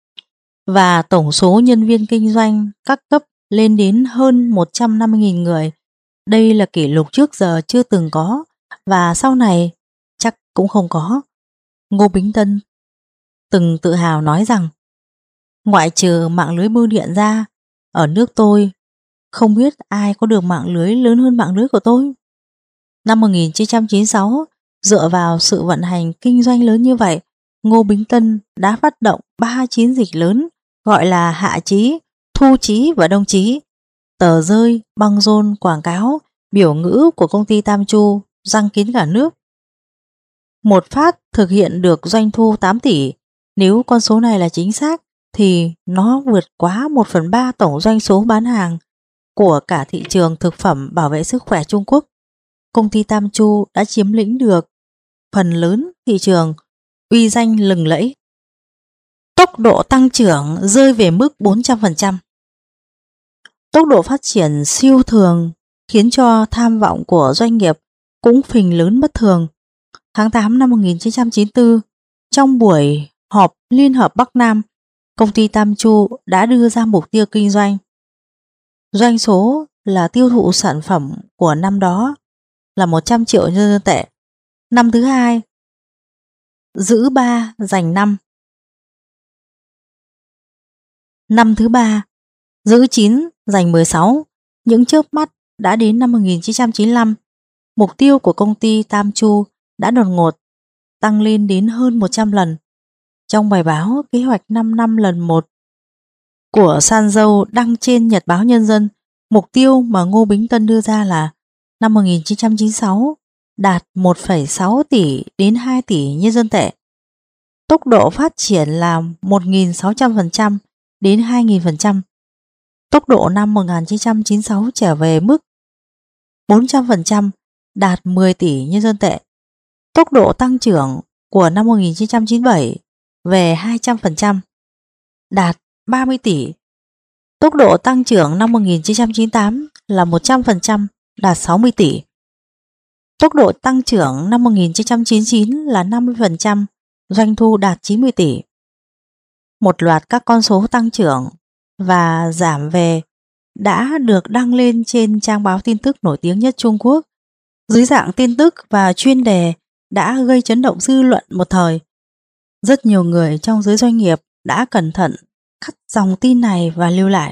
và tổng số nhân viên kinh doanh các cấp lên đến hơn 150.000 người. Đây là kỷ lục trước giờ chưa từng có và sau này chắc cũng không có. Ngô Bính Tân từng tự hào nói rằng ngoại trừ mạng lưới bưu điện ra, ở nước tôi không biết ai có được mạng lưới lớn hơn mạng lưới của tôi. Năm 1996, dựa vào sự vận hành kinh doanh lớn như vậy, Ngô Bính Tân đã phát động 3 chiến dịch lớn gọi là Hạ Chí, Thu Chí và Đông Chí. Tờ rơi, băng rôn, quảng cáo, biểu ngữ của công ty Tam Chu răng kín cả nước. Một phát thực hiện được doanh thu 8 tỷ. Nếu con số này là chính xác thì nó vượt quá 1/3 tổng doanh số bán hàng của cả thị trường thực phẩm bảo vệ sức khỏe Trung Quốc. Công ty Tam Chu đã chiếm lĩnh được phần lớn thị trường, uy danh lừng lẫy. Tốc độ tăng trưởng rơi về mức 400%. Tốc độ phát triển siêu thường khiến cho tham vọng của doanh nghiệp cũng phình lớn bất thường. Tháng 8 năm 1994, trong buổi họp Liên hợp Bắc Nam, công ty Tam Chu đã đưa ra mục tiêu kinh doanh. Doanh số là tiêu thụ sản phẩm của năm đó là 100 triệu nhân dân tệ. Năm thứ hai, giữ 3 giành 5. Năm thứ ba, giữ 9 giành 16. Những chớp mắt đã đến năm 1995. Mục tiêu của công ty Tam Chu đã đột ngột tăng lên đến hơn 100 lần. Trong bài báo kế hoạch 5 năm lần 1 của San Dâu đăng trên Nhật báo Nhân dân, mục tiêu mà Ngô Bính Tân đưa ra là năm 1996 đạt 1,6 tỷ đến 2 tỷ nhân dân tệ. Tốc độ phát triển là 1.600% đến 2.000%. Tốc độ năm 1996 trở về mức 400%, đạt 10 tỷ nhân dân tệ. Tốc độ tăng trưởng của năm 1997 về 200%, đạt 30 tỷ. Tốc độ tăng trưởng năm 1998 là 100%, đạt 60 tỷ. Tốc độ tăng trưởng năm 1999 là 50%, doanh thu đạt 90 tỷ. Một loạt các con số tăng trưởng và giảm về đã được đăng lên trên trang báo tin tức nổi tiếng nhất Trung Quốc dưới dạng tin tức và chuyên đề đã gây chấn động dư luận một thời. Rất nhiều người trong giới doanh nghiệp đã cẩn thận cắt dòng tin này và lưu lại,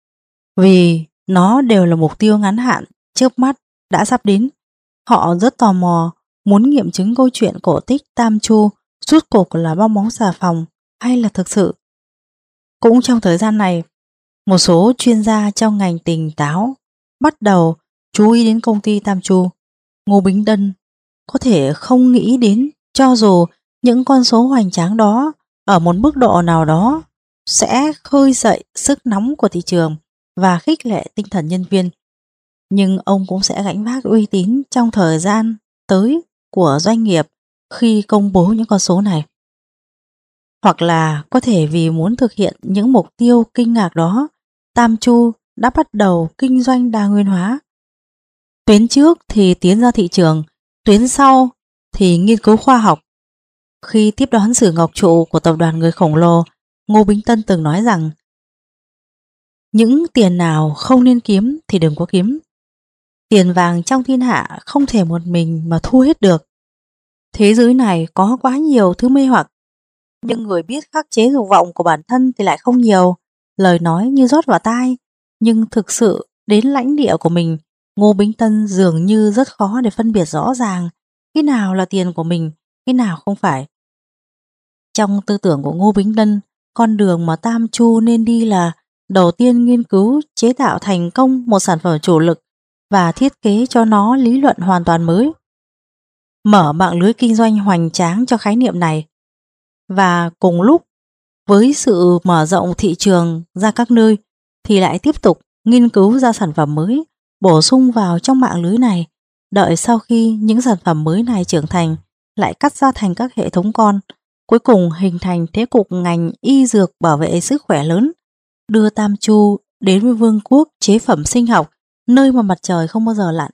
vì nó đều là mục tiêu ngắn hạn, chớp mắt đã sắp đến. Họ rất tò mò, muốn nghiệm chứng câu chuyện cổ tích Tam Chu rốt cuộc là bong bóng xà phòng hay là thực sự. Cũng trong thời gian này, một số chuyên gia trong ngành tỉnh táo bắt đầu chú ý đến công ty Tam Chu. Ngô Bính Tân có thể không nghĩ đến, cho dù những con số hoành tráng đó ở một mức độ nào đó sẽ khơi dậy sức nóng của thị trường và khích lệ tinh thần nhân viên, nhưng ông cũng sẽ gánh vác uy tín trong thời gian tới của doanh nghiệp khi công bố những con số này. Hoặc là có thể vì muốn thực hiện những mục tiêu kinh ngạc đó, Tam Chu đã bắt đầu kinh doanh đa nguyên hóa. Tuyến trước thì tiến ra thị trường, tuyến sau thì nghiên cứu khoa học. Khi tiếp đón Sử Ngọc Trụ của tập đoàn người khổng lồ, Ngô Bính Tân từng nói rằng những tiền nào không nên kiếm thì đừng có kiếm. Tiền vàng trong thiên hạ không thể một mình mà thu hết được. Thế giới này có quá nhiều thứ mê hoặc, nhưng người biết khắc chế dục vọng của bản thân thì lại không nhiều. Lời nói như rót vào tai, nhưng thực sự đến lãnh địa của mình, Ngô Bính Tân dường như rất khó để phân biệt rõ ràng cái nào là tiền của mình, cái nào không phải. Trong tư tưởng của Ngô Bính Tân, con đường mà Tam Chu nên đi là đầu tiên nghiên cứu chế tạo thành công một sản phẩm chủ lực và thiết kế cho nó lý luận hoàn toàn mới. Mở mạng lưới kinh doanh hoành tráng cho khái niệm này. Và cùng lúc với sự mở rộng thị trường ra các nơi thì lại tiếp tục nghiên cứu ra sản phẩm mới, bổ sung vào trong mạng lưới này. Đợi sau khi những sản phẩm mới này trưởng thành, lại cắt ra thành các hệ thống con, cuối cùng hình thành thế cục ngành y dược bảo vệ sức khỏe lớn, đưa Tam Chu đến với vương quốc chế phẩm sinh học, nơi mà mặt trời không bao giờ lặn.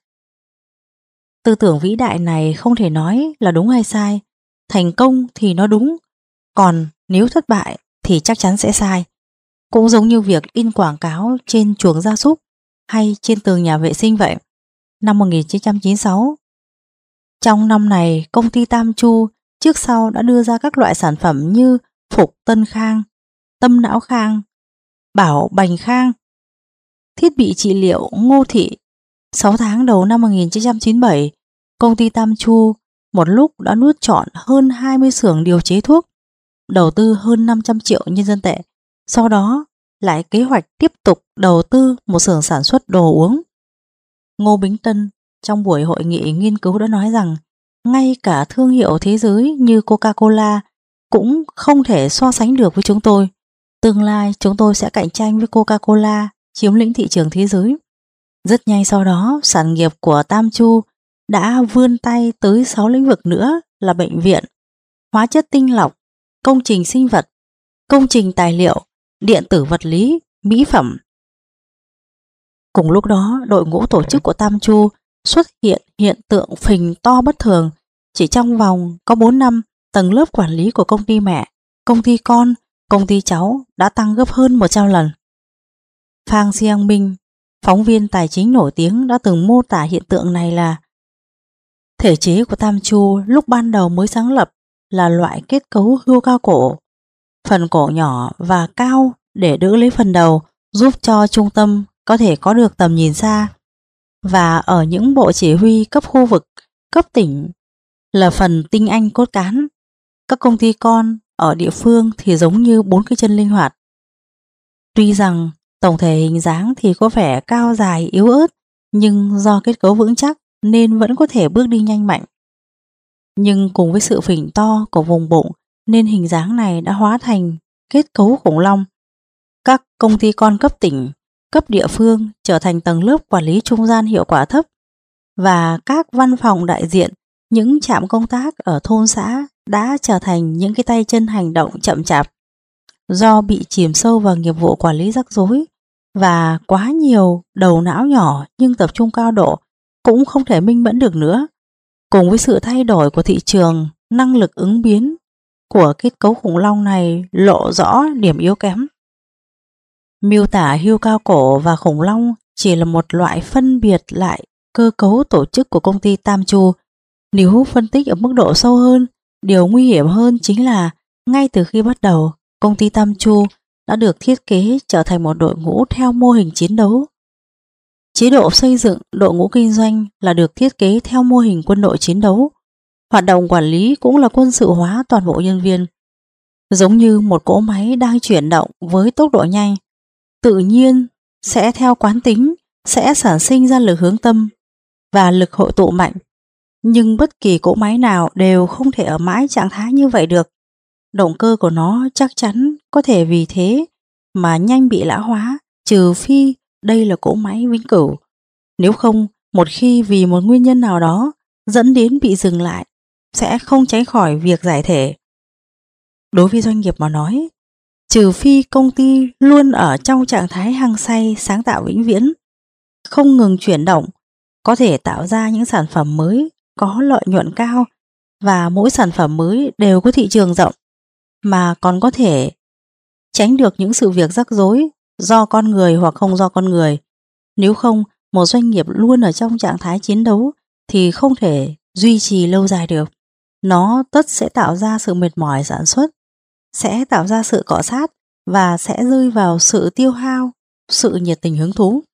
Tư tưởng vĩ đại này không thể nói là đúng hay sai, thành công thì nó đúng, còn nếu thất bại thì chắc chắn sẽ sai. Cũng giống như việc in quảng cáo trên chuồng gia súc hay trên tường nhà vệ sinh vậy. Năm 1996, trong năm này công ty Tam Chu trước sau đã đưa ra các loại sản phẩm như Phục Tân Khang, Tâm Não Khang, Bảo Bành Khang, thiết bị trị liệu Ngô Thị. 6 tháng đầu năm 1997, công ty Tam Chu một lúc đã nuốt trọn hơn 20 xưởng điều chế thuốc, đầu tư hơn 500 triệu nhân dân tệ. Sau đó lại kế hoạch tiếp tục đầu tư một xưởng sản xuất đồ uống. Ngô Bính Tân trong buổi hội nghị nghiên cứu đã nói rằng ngay cả thương hiệu thế giới như Coca-Cola cũng không thể so sánh được với chúng tôi. Tương lai chúng tôi sẽ cạnh tranh với Coca-Cola, chiếm lĩnh thị trường thế giới. Rất nhanh sau đó, sản nghiệp của Tam Chu đã vươn tay tới 6 lĩnh vực nữa là bệnh viện, hóa chất tinh lọc, công trình sinh vật, công trình tài liệu, điện tử vật lý, mỹ phẩm. Cùng lúc đó, đội ngũ tổ chức của Tam Chu xuất hiện hiện tượng phình to bất thường. Chỉ trong vòng có 4 năm, tầng lớp quản lý của công ty mẹ, công ty con, công ty cháu đã tăng gấp hơn 100 lần. Phang Xiang Minh, phóng viên tài chính nổi tiếng, đã từng mô tả hiện tượng này là: thể chế của Tam Chu lúc ban đầu mới sáng lập là loại kết cấu hươu cao cổ, phần cổ nhỏ và cao để đỡ lấy phần đầu, giúp cho trung tâm có thể có được tầm nhìn xa. Và ở những bộ chỉ huy cấp khu vực, cấp tỉnh là phần tinh anh cốt cán. Các công ty con ở địa phương thì giống như 4 cái chân linh hoạt. Tuy rằng tổng thể hình dáng thì có vẻ cao dài yếu ớt, nhưng do kết cấu vững chắc nên vẫn có thể bước đi nhanh mạnh. Nhưng cùng với sự phình to của vùng bụng nên hình dáng này đã hóa thành kết cấu khủng long. Các công ty con cấp tỉnh, cấp địa phương trở thành tầng lớp quản lý trung gian hiệu quả thấp, và các văn phòng đại diện, những trạm công tác ở thôn xã đã trở thành những cái tay chân hành động chậm chạp. Do bị chìm sâu vào nghiệp vụ quản lý rắc rối và quá nhiều đầu não nhỏ nhưng tập trung cao độ cũng không thể minh mẫn được nữa. Cùng với sự thay đổi của thị trường, năng lực ứng biến của kết cấu khủng long này lộ rõ điểm yếu kém. Miêu tả hươu cao cổ và khủng long chỉ là một loại phân biệt lại cơ cấu tổ chức của công ty Tam Chu. Nếu phân tích ở mức độ sâu hơn, điều nguy hiểm hơn chính là ngay từ khi bắt đầu, công ty Tam Chu đã được thiết kế trở thành một đội ngũ theo mô hình chiến đấu. Chế độ xây dựng đội ngũ kinh doanh là được thiết kế theo mô hình quân đội chiến đấu. Hoạt động quản lý cũng là quân sự hóa toàn bộ nhân viên. Giống như một cỗ máy đang chuyển động với tốc độ nhanh, tự nhiên sẽ theo quán tính sẽ sản sinh ra lực hướng tâm và lực hội tụ mạnh. Nhưng bất kỳ cỗ máy nào đều không thể ở mãi trạng thái như vậy được. Động cơ của nó chắc chắn có thể vì thế mà nhanh bị lão hóa, trừ phi đây là cỗ máy vĩnh cửu. Nếu không, một khi vì một nguyên nhân nào đó dẫn đến bị dừng lại, sẽ không tránh khỏi việc giải thể. Đối với doanh nghiệp mà nói, trừ phi công ty luôn ở trong trạng thái hăng say sáng tạo vĩnh viễn, không ngừng chuyển động, có thể tạo ra những sản phẩm mới có lợi nhuận cao, và mỗi sản phẩm mới đều có thị trường rộng, mà còn có thể tránh được những sự việc rắc rối do con người hoặc không do con người. Nếu không, một doanh nghiệp luôn ở trong trạng thái chiến đấu thì không thể duy trì lâu dài được. Nó tất sẽ tạo ra sự mệt mỏi sản xuất, sẽ tạo ra sự cọ sát và sẽ rơi vào sự tiêu hao, sự nhiệt tình hứng thú.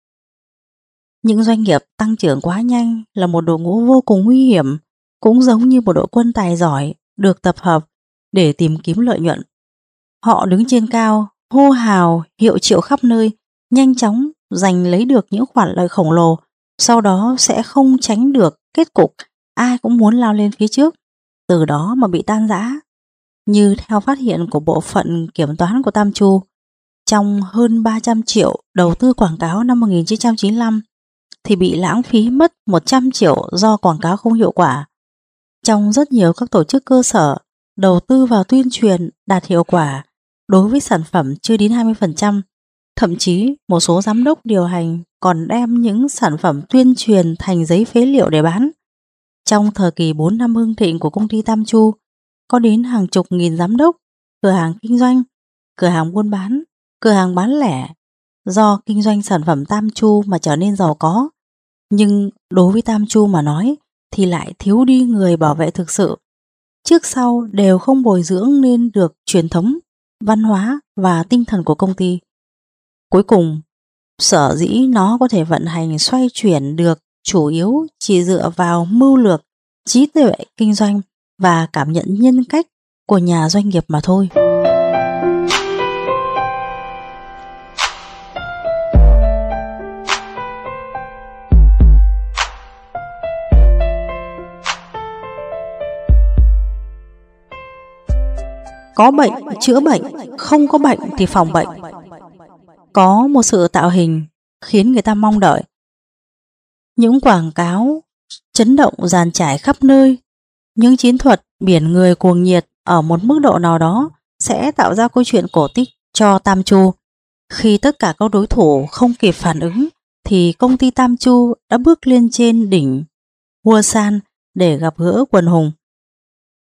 Những doanh nghiệp tăng trưởng quá nhanh là một đội ngũ vô cùng nguy hiểm, cũng giống như một đội quân tài giỏi được tập hợp để tìm kiếm lợi nhuận. Họ đứng trên cao, hô hào, hiệu triệu khắp nơi, nhanh chóng giành lấy được những khoản lợi khổng lồ, sau đó sẽ không tránh được kết cục ai cũng muốn lao lên phía trước, từ đó mà bị tan rã. Như theo phát hiện của bộ phận kiểm toán của Tam Chu, trong hơn 300 triệu đầu tư quảng cáo năm 1995 thì bị lãng phí mất 100 triệu do quảng cáo không hiệu quả. Trong rất nhiều các tổ chức cơ sở, đầu tư vào tuyên truyền đạt hiệu quả đối với sản phẩm chưa đến 20%. Thậm chí một số giám đốc điều hành còn đem những sản phẩm tuyên truyền thành giấy phế liệu để bán. Trong thời kỳ 4 năm hưng thịnh của công ty Tam Chu, có đến hàng chục nghìn giám đốc, cửa hàng kinh doanh, cửa hàng buôn bán, cửa hàng bán lẻ do kinh doanh sản phẩm Tam Chu mà trở nên giàu có. Nhưng đối với Tam Chu mà nói thì lại thiếu đi người bảo vệ thực sự. Trước sau đều không bồi dưỡng nên được truyền thống, văn hóa và tinh thần của công ty. Cuối cùng, sở dĩ nó có thể vận hành xoay chuyển được chủ yếu chỉ dựa vào mưu lược, trí tuệ kinh doanh và cảm nhận nhân cách của nhà doanh nghiệp mà thôi. Có bệnh chữa bệnh, không có bệnh thì phòng bệnh. Có một sự tạo hình khiến người ta mong đợi. Những quảng cáo chấn động dàn trải khắp nơi, những chiến thuật biển người cuồng nhiệt ở một mức độ nào đó sẽ tạo ra câu chuyện cổ tích cho Tam Chu. Khi tất cả các đối thủ không kịp phản ứng thì công ty Tam Chu đã bước lên trên đỉnh Hua San để gặp gỡ quần hùng.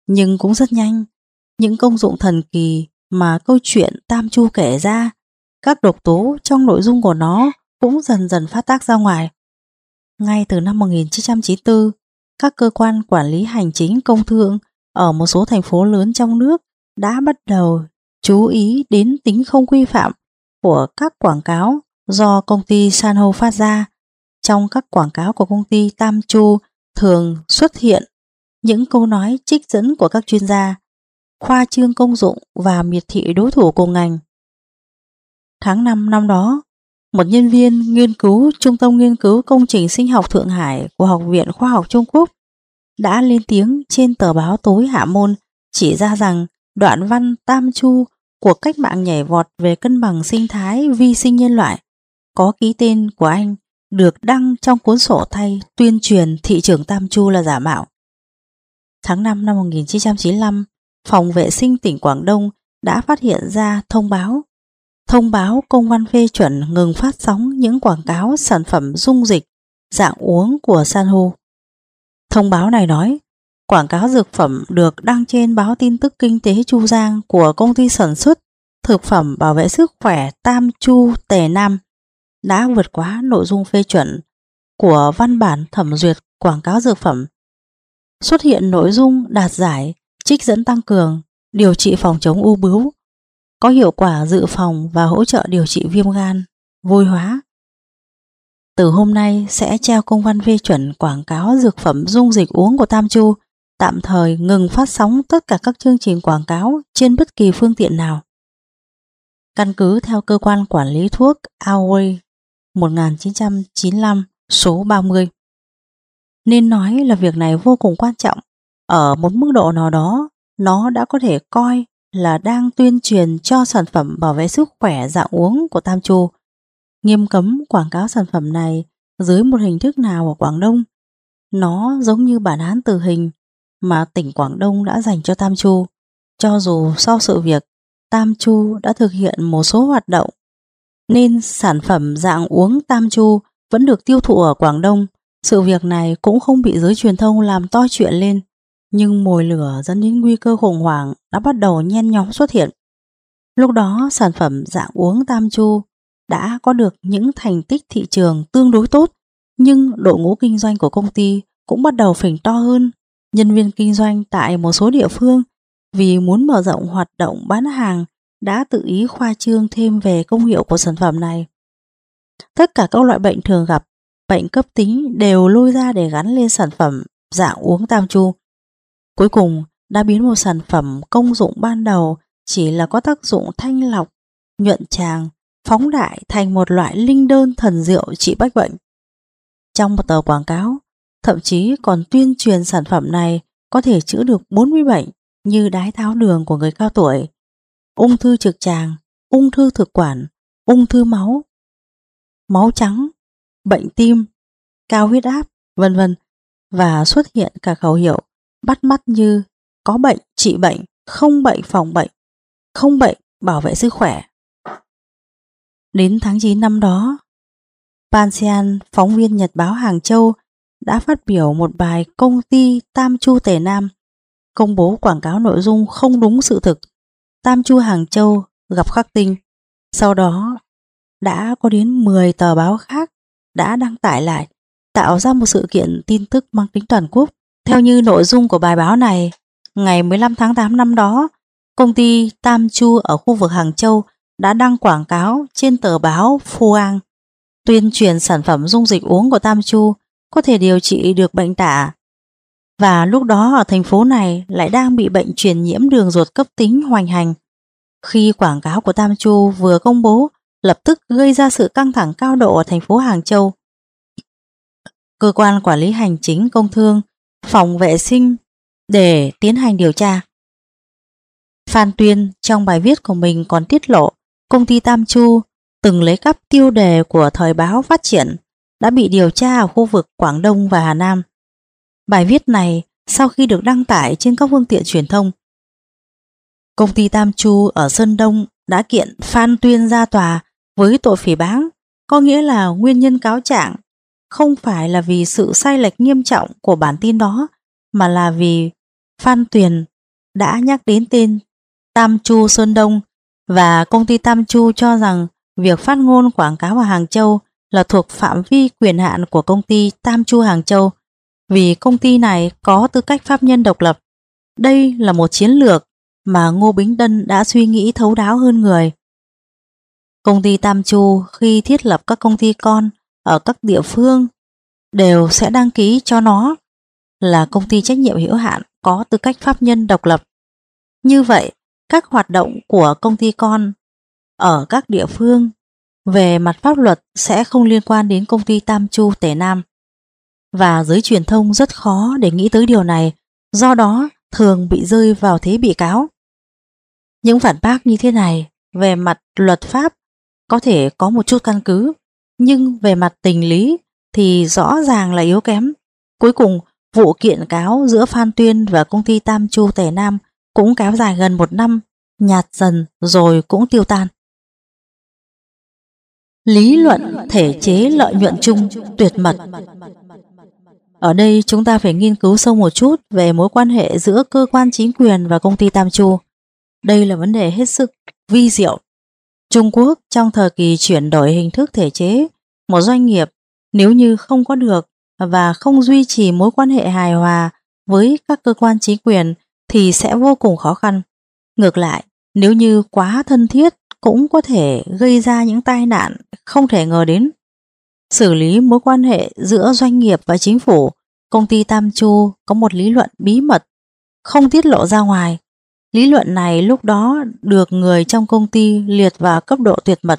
Nhưng cũng rất nhanh, những công dụng thần kỳ mà câu chuyện Tam Chu kể ra, các độc tố trong nội dung của nó cũng dần dần phát tác ra ngoài. Ngay từ năm 1994, các cơ quan quản lý hành chính công thương ở một số thành phố lớn trong nước đã bắt đầu chú ý đến tính không quy phạm của các quảng cáo do công ty Sanho phát ra. Trong các quảng cáo của công ty Tam Chu thường xuất hiện những câu nói trích dẫn của các chuyên gia, khoa trương công dụng và miệt thị đối thủ cùng ngành. Tháng 5 năm đó, một nhân viên nghiên cứu Trung tâm Nghiên cứu Công trình Sinh học Thượng Hải của Học viện Khoa học Trung Quốc đã lên tiếng trên tờ báo tối Hạ Môn, chỉ ra rằng đoạn văn Tam Chu của cách mạng nhảy vọt về cân bằng sinh thái vi sinh nhân loại có ký tên của anh được đăng trong cuốn sổ tay tuyên truyền thị trường Tam Chu là giả mạo. Tháng 5 năm 1995, Phòng Vệ sinh tỉnh Quảng Đông đã phát hiện ra thông báo công văn phê chuẩn ngừng phát sóng những quảng cáo sản phẩm dung dịch dạng uống của Sanho. Thông báo này nói, quảng cáo dược phẩm được đăng trên báo tin tức kinh tế Chu Giang của công ty sản xuất thực phẩm bảo vệ sức khỏe Tam Chu Tề Nam đã vượt quá nội dung phê chuẩn của văn bản thẩm duyệt quảng cáo dược phẩm. Xuất hiện nội dung đạt giải, trích dẫn tăng cường, điều trị phòng chống u bướu, có hiệu quả dự phòng và hỗ trợ điều trị viêm gan, vôi hóa. Từ hôm nay sẽ treo công văn phê chuẩn quảng cáo dược phẩm dung dịch uống của Tam Chu, tạm thời ngừng phát sóng tất cả các chương trình quảng cáo trên bất kỳ phương tiện nào. Căn cứ theo cơ quan quản lý thuốc Away 1995 số 30. Nên nói là việc này vô cùng quan trọng. Ở một mức độ nào đó, nó đã có thể coi là đang tuyên truyền cho sản phẩm bảo vệ sức khỏe dạng uống của Tam Chu, nghiêm cấm quảng cáo sản phẩm này dưới một hình thức nào ở Quảng Đông. Nó giống như bản án tử hình mà tỉnh Quảng Đông đã dành cho Tam Chu, cho dù sau sự việc Tam Chu đã thực hiện một số hoạt động, nên sản phẩm dạng uống Tam Chu vẫn được tiêu thụ ở Quảng Đông. Sự việc này cũng không bị giới truyền thông làm to chuyện lên, nhưng mồi lửa dẫn đến nguy cơ khủng hoảng đã bắt đầu nhen nhóm xuất hiện. Lúc đó sản phẩm dạng uống Tam Chu đã có được những thành tích thị trường tương đối tốt, nhưng đội ngũ kinh doanh của công ty cũng bắt đầu phình to hơn. Nhân viên kinh doanh tại một số địa phương vì muốn mở rộng hoạt động bán hàng đã tự ý khoa trương thêm về công hiệu của sản phẩm này. Tất cả các loại bệnh thường gặp, bệnh cấp tính đều lôi ra để gắn lên sản phẩm dạng uống Tam Chu. Cuối cùng đã biến một sản phẩm công dụng ban đầu chỉ là có tác dụng thanh lọc, nhuận tràng, phóng đại thành một loại linh đơn thần diệu trị bách bệnh. Trong một tờ quảng cáo, thậm chí còn tuyên truyền sản phẩm này có thể chữa được 40 bệnh như đái tháo đường của người cao tuổi, ung thư trực tràng, ung thư thực quản, ung thư máu, máu trắng, bệnh tim, cao huyết áp, vân vân, và xuất hiện cả khẩu hiệu bắt mắt như có bệnh trị bệnh, không bệnh phòng bệnh, không bệnh bảo vệ sức khỏe. Đến tháng 9 năm đó, Pan Xian, phóng viên Nhật báo Hàng Châu, đã phát biểu một bài công ty Tam Chu Tề Nam, công bố quảng cáo nội dung không đúng sự thực. Tam Chu Hàng Châu gặp khắc tinh. Sau đó đã có đến 10 tờ báo khác đã đăng tải lại, tạo ra một sự kiện tin tức mang tính toàn quốc. Theo như nội dung của bài báo này, ngày 15 tháng 8 năm đó, công ty Tam Chu ở khu vực Hàng Châu đã đăng quảng cáo trên tờ báo Phuang, tuyên truyền sản phẩm dung dịch uống của Tam Chu có thể điều trị được bệnh tả. Và lúc đó ở thành phố này lại đang bị bệnh truyền nhiễm đường ruột cấp tính hoành hành. Khi quảng cáo của Tam Chu vừa công bố, lập tức gây ra sự căng thẳng cao độ ở thành phố Hàng Châu. Cơ quan quản lý hành chính công thương, phòng vệ sinh để tiến hành điều tra. Phan Tuyên trong bài viết của mình còn tiết lộ công ty Tam Chu từng lấy cắp tiêu đề của thời báo Phát Triển đã bị điều tra ở khu vực Quảng Đông và Hà Nam. Bài viết này sau khi được đăng tải trên các phương tiện truyền thông, công ty Tam Chu ở Sơn Đông đã kiện Phan Tuyên ra tòa với tội phỉ báng, có nghĩa là nguyên nhân cáo trạng không phải là vì sự sai lệch nghiêm trọng của bản tin đó, mà là vì Phan Tuyên đã nhắc đến tên Tam Chu Sơn Đông và công ty Tam Chu cho rằng việc phát ngôn quảng cáo ở Hàng Châu là thuộc phạm vi quyền hạn của công ty Tam Chu Hàng Châu vì công ty này có tư cách pháp nhân độc lập. Đây là một chiến lược mà Ngô Bính Đân đã suy nghĩ thấu đáo hơn người. Công ty Tam Chu khi thiết lập các công ty con ở các địa phương đều sẽ đăng ký cho nó là công ty trách nhiệm hữu hạn có tư cách pháp nhân độc lập. Như vậy, các hoạt động của công ty con ở các địa phương về mặt pháp luật sẽ không liên quan đến công ty Tam Chu Tề Nam. Và giới truyền thông rất khó để nghĩ tới điều này, do đó thường bị rơi vào thế bị cáo. Những phản bác như thế này về mặt luật pháp có thể có một chút căn cứ, nhưng về mặt tình lý thì rõ ràng là yếu kém. Cuối cùng, vụ kiện cáo giữa Phan Tuyên và công ty Tam Chu Tề Nam cũng kéo dài gần 1 năm, nhạt dần rồi cũng tiêu tan. Lý luận thể chế lợi nhuận chung tuyệt mật. Ở đây chúng ta phải nghiên cứu sâu một chút về mối quan hệ giữa cơ quan chính quyền và công ty Tam Chu. Đây là vấn đề hết sức vi diệu. Trung Quốc trong thời kỳ chuyển đổi hình thức thể chế, một doanh nghiệp nếu như không có được và không duy trì mối quan hệ hài hòa với các cơ quan chính quyền thì sẽ vô cùng khó khăn. Ngược lại, nếu như quá thân thiết cũng có thể gây ra những tai nạn không thể ngờ đến. Xử lý mối quan hệ giữa doanh nghiệp và chính phủ, công ty Tam Chu có một lý luận bí mật, không tiết lộ ra ngoài. Lý luận này lúc đó được người trong công ty liệt vào cấp độ tuyệt mật.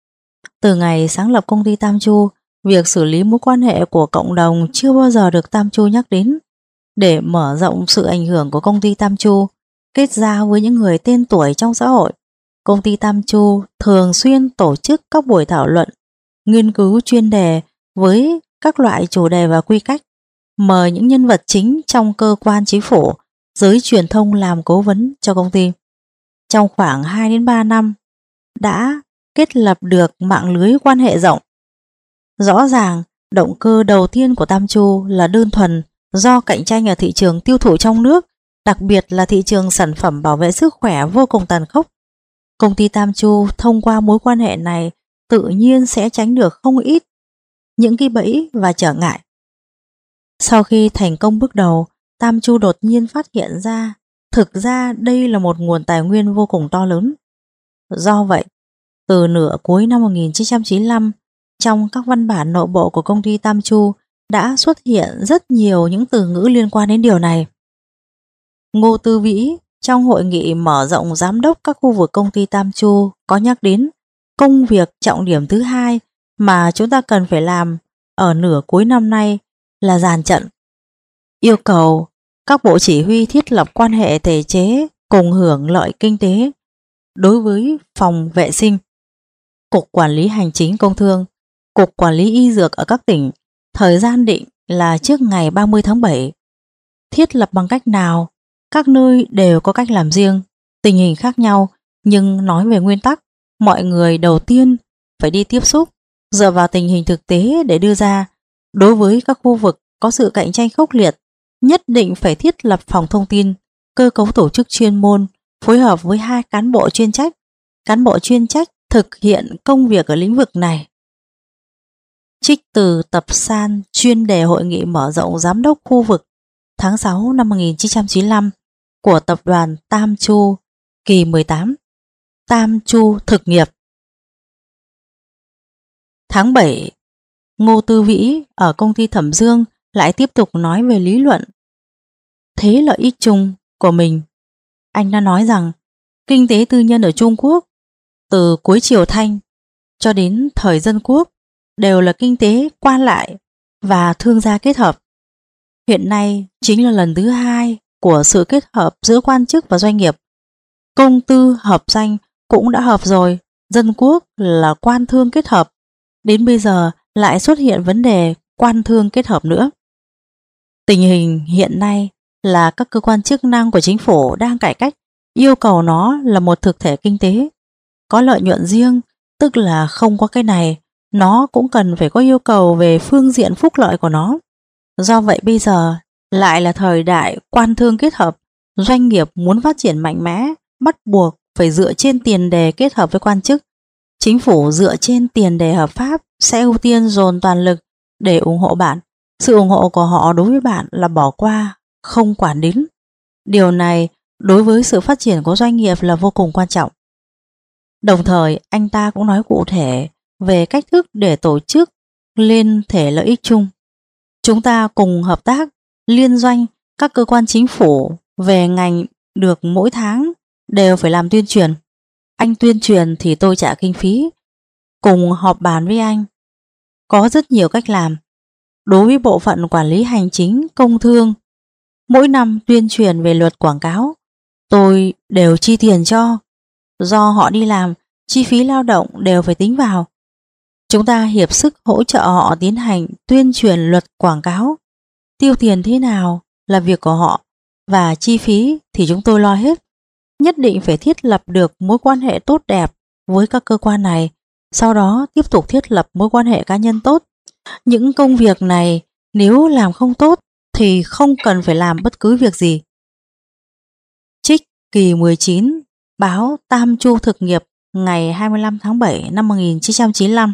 Từ ngày sáng lập công ty Tam Chu, việc xử lý mối quan hệ của cộng đồng chưa bao giờ được Tam Chu nhắc đến. Để mở rộng sự ảnh hưởng của công ty Tam Chu, kết giao với những người tên tuổi trong xã hội, công ty Tam Chu thường xuyên tổ chức các buổi thảo luận, nghiên cứu chuyên đề với các loại chủ đề và quy cách, mời những nhân vật chính trong cơ quan chính phủ, giới truyền thông làm cố vấn cho công ty. Trong khoảng 2 đến 3 năm đã kết lập được mạng lưới quan hệ rộng. Rõ ràng, động cơ đầu tiên của Tam Chu là đơn thuần do cạnh tranh ở thị trường tiêu thụ trong nước, đặc biệt là thị trường sản phẩm bảo vệ sức khỏe vô cùng tàn khốc. Công ty Tam Chu thông qua mối quan hệ này tự nhiên sẽ tránh được không ít những cái bẫy và trở ngại. Sau khi thành công bước đầu, Tam Chu đột nhiên phát hiện ra thực ra đây là một nguồn tài nguyên vô cùng to lớn. Do vậy, từ nửa cuối năm 1995, trong các văn bản nội bộ của công ty Tam Chu đã xuất hiện rất nhiều những từ ngữ liên quan đến điều này. Ngô Tư Vĩ trong hội nghị mở rộng giám đốc các khu vực công ty Tam Chu có nhắc đến công việc trọng điểm thứ hai mà chúng ta cần phải làm ở nửa cuối năm nay là dàn trận. Yêu cầu các bộ chỉ huy thiết lập quan hệ thể chế cùng hưởng lợi kinh tế đối với phòng vệ sinh, Cục Quản lý Hành chính Công thương, Cục Quản lý Y dược ở các tỉnh, thời gian định là trước ngày 30 tháng 7. Thiết lập bằng cách nào? Các nơi đều có cách làm riêng, tình hình khác nhau, nhưng nói về nguyên tắc, mọi người đầu tiên phải đi tiếp xúc, dựa vào tình hình thực tế để đưa ra. Đối với các khu vực có sự cạnh tranh khốc liệt, nhất định phải thiết lập phòng thông tin, cơ cấu tổ chức chuyên môn, phối hợp với 2 cán bộ chuyên trách. Cán bộ chuyên trách thực hiện công việc ở lĩnh vực này. Trích từ tập san chuyên đề hội nghị mở rộng giám đốc khu vực tháng 6 năm 1995 của tập đoàn Tam Chu kỳ 18, Tam Chu thực nghiệp. Tháng 7, Ngô Tư Vĩ ở công ty Thẩm Dương lại tiếp tục nói về lý luận thế lợi ích chung của mình. Anh đã nói rằng kinh tế tư nhân ở Trung Quốc từ cuối triều Thanh cho đến thời Dân Quốc đều là kinh tế quan lại và thương gia kết hợp. Hiện nay chính là lần thứ 2 của sự kết hợp giữa quan chức và doanh nghiệp. Công tư hợp danh cũng đã hợp rồi, Dân Quốc là quan thương kết hợp. Đến bây giờ lại xuất hiện vấn đề quan thương kết hợp nữa. Tình hình hiện nay là các cơ quan chức năng của chính phủ đang cải cách, yêu cầu nó là một thực thể kinh tế, có lợi nhuận riêng, tức là không có cái này, nó cũng cần phải có yêu cầu về phương diện phúc lợi của nó. Do vậy bây giờ lại là thời đại quan thương kết hợp, Doanh nghiệp muốn phát triển mạnh mẽ bắt buộc phải dựa trên tiền đề kết hợp với quan chức. Chính phủ dựa trên tiền đề hợp pháp sẽ ưu tiên dồn toàn lực để ủng hộ bạn. Sự ủng hộ của họ đối với bạn là bỏ qua, không quản đến. Điều này đối với sự phát triển của doanh nghiệp là vô cùng quan trọng. Đồng thời, anh ta cũng nói cụ thể về cách thức để tổ chức lên thể lợi ích chung. Chúng ta cùng hợp tác, liên doanh, các cơ quan chính phủ về ngành được mỗi tháng đều phải làm tuyên truyền. Anh tuyên truyền thì tôi trả kinh phí. Cùng họp bàn với anh. Có rất nhiều cách làm. Đối với bộ phận quản lý hành chính, công thương, mỗi năm tuyên truyền về luật quảng cáo, tôi đều chi tiền cho. Do họ đi làm, chi phí lao động đều phải tính vào. Chúng ta hiệp sức hỗ trợ họ tiến hành tuyên truyền luật quảng cáo. Tiêu tiền thế nào là việc của họ, và chi phí thì chúng tôi lo hết. Nhất định phải thiết lập được mối quan hệ tốt đẹp với các cơ quan này, sau đó tiếp tục thiết lập mối quan hệ cá nhân tốt. Những công việc này nếu làm không tốt thì không cần phải làm bất cứ việc gì. Trích kỳ 19, báo Tam Chu Thực Nghiệp, ngày 25 tháng 7 năm 1995.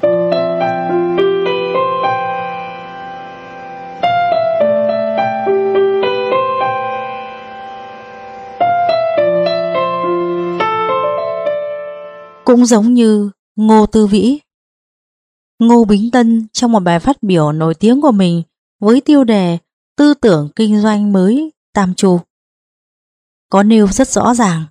Cũng giống như Ngô Tư Vĩ, Ngô Bính Tân trong một bài phát biểu nổi tiếng của mình với tiêu đề Tư tưởng kinh doanh mới Tam Chu có nêu rất rõ ràng.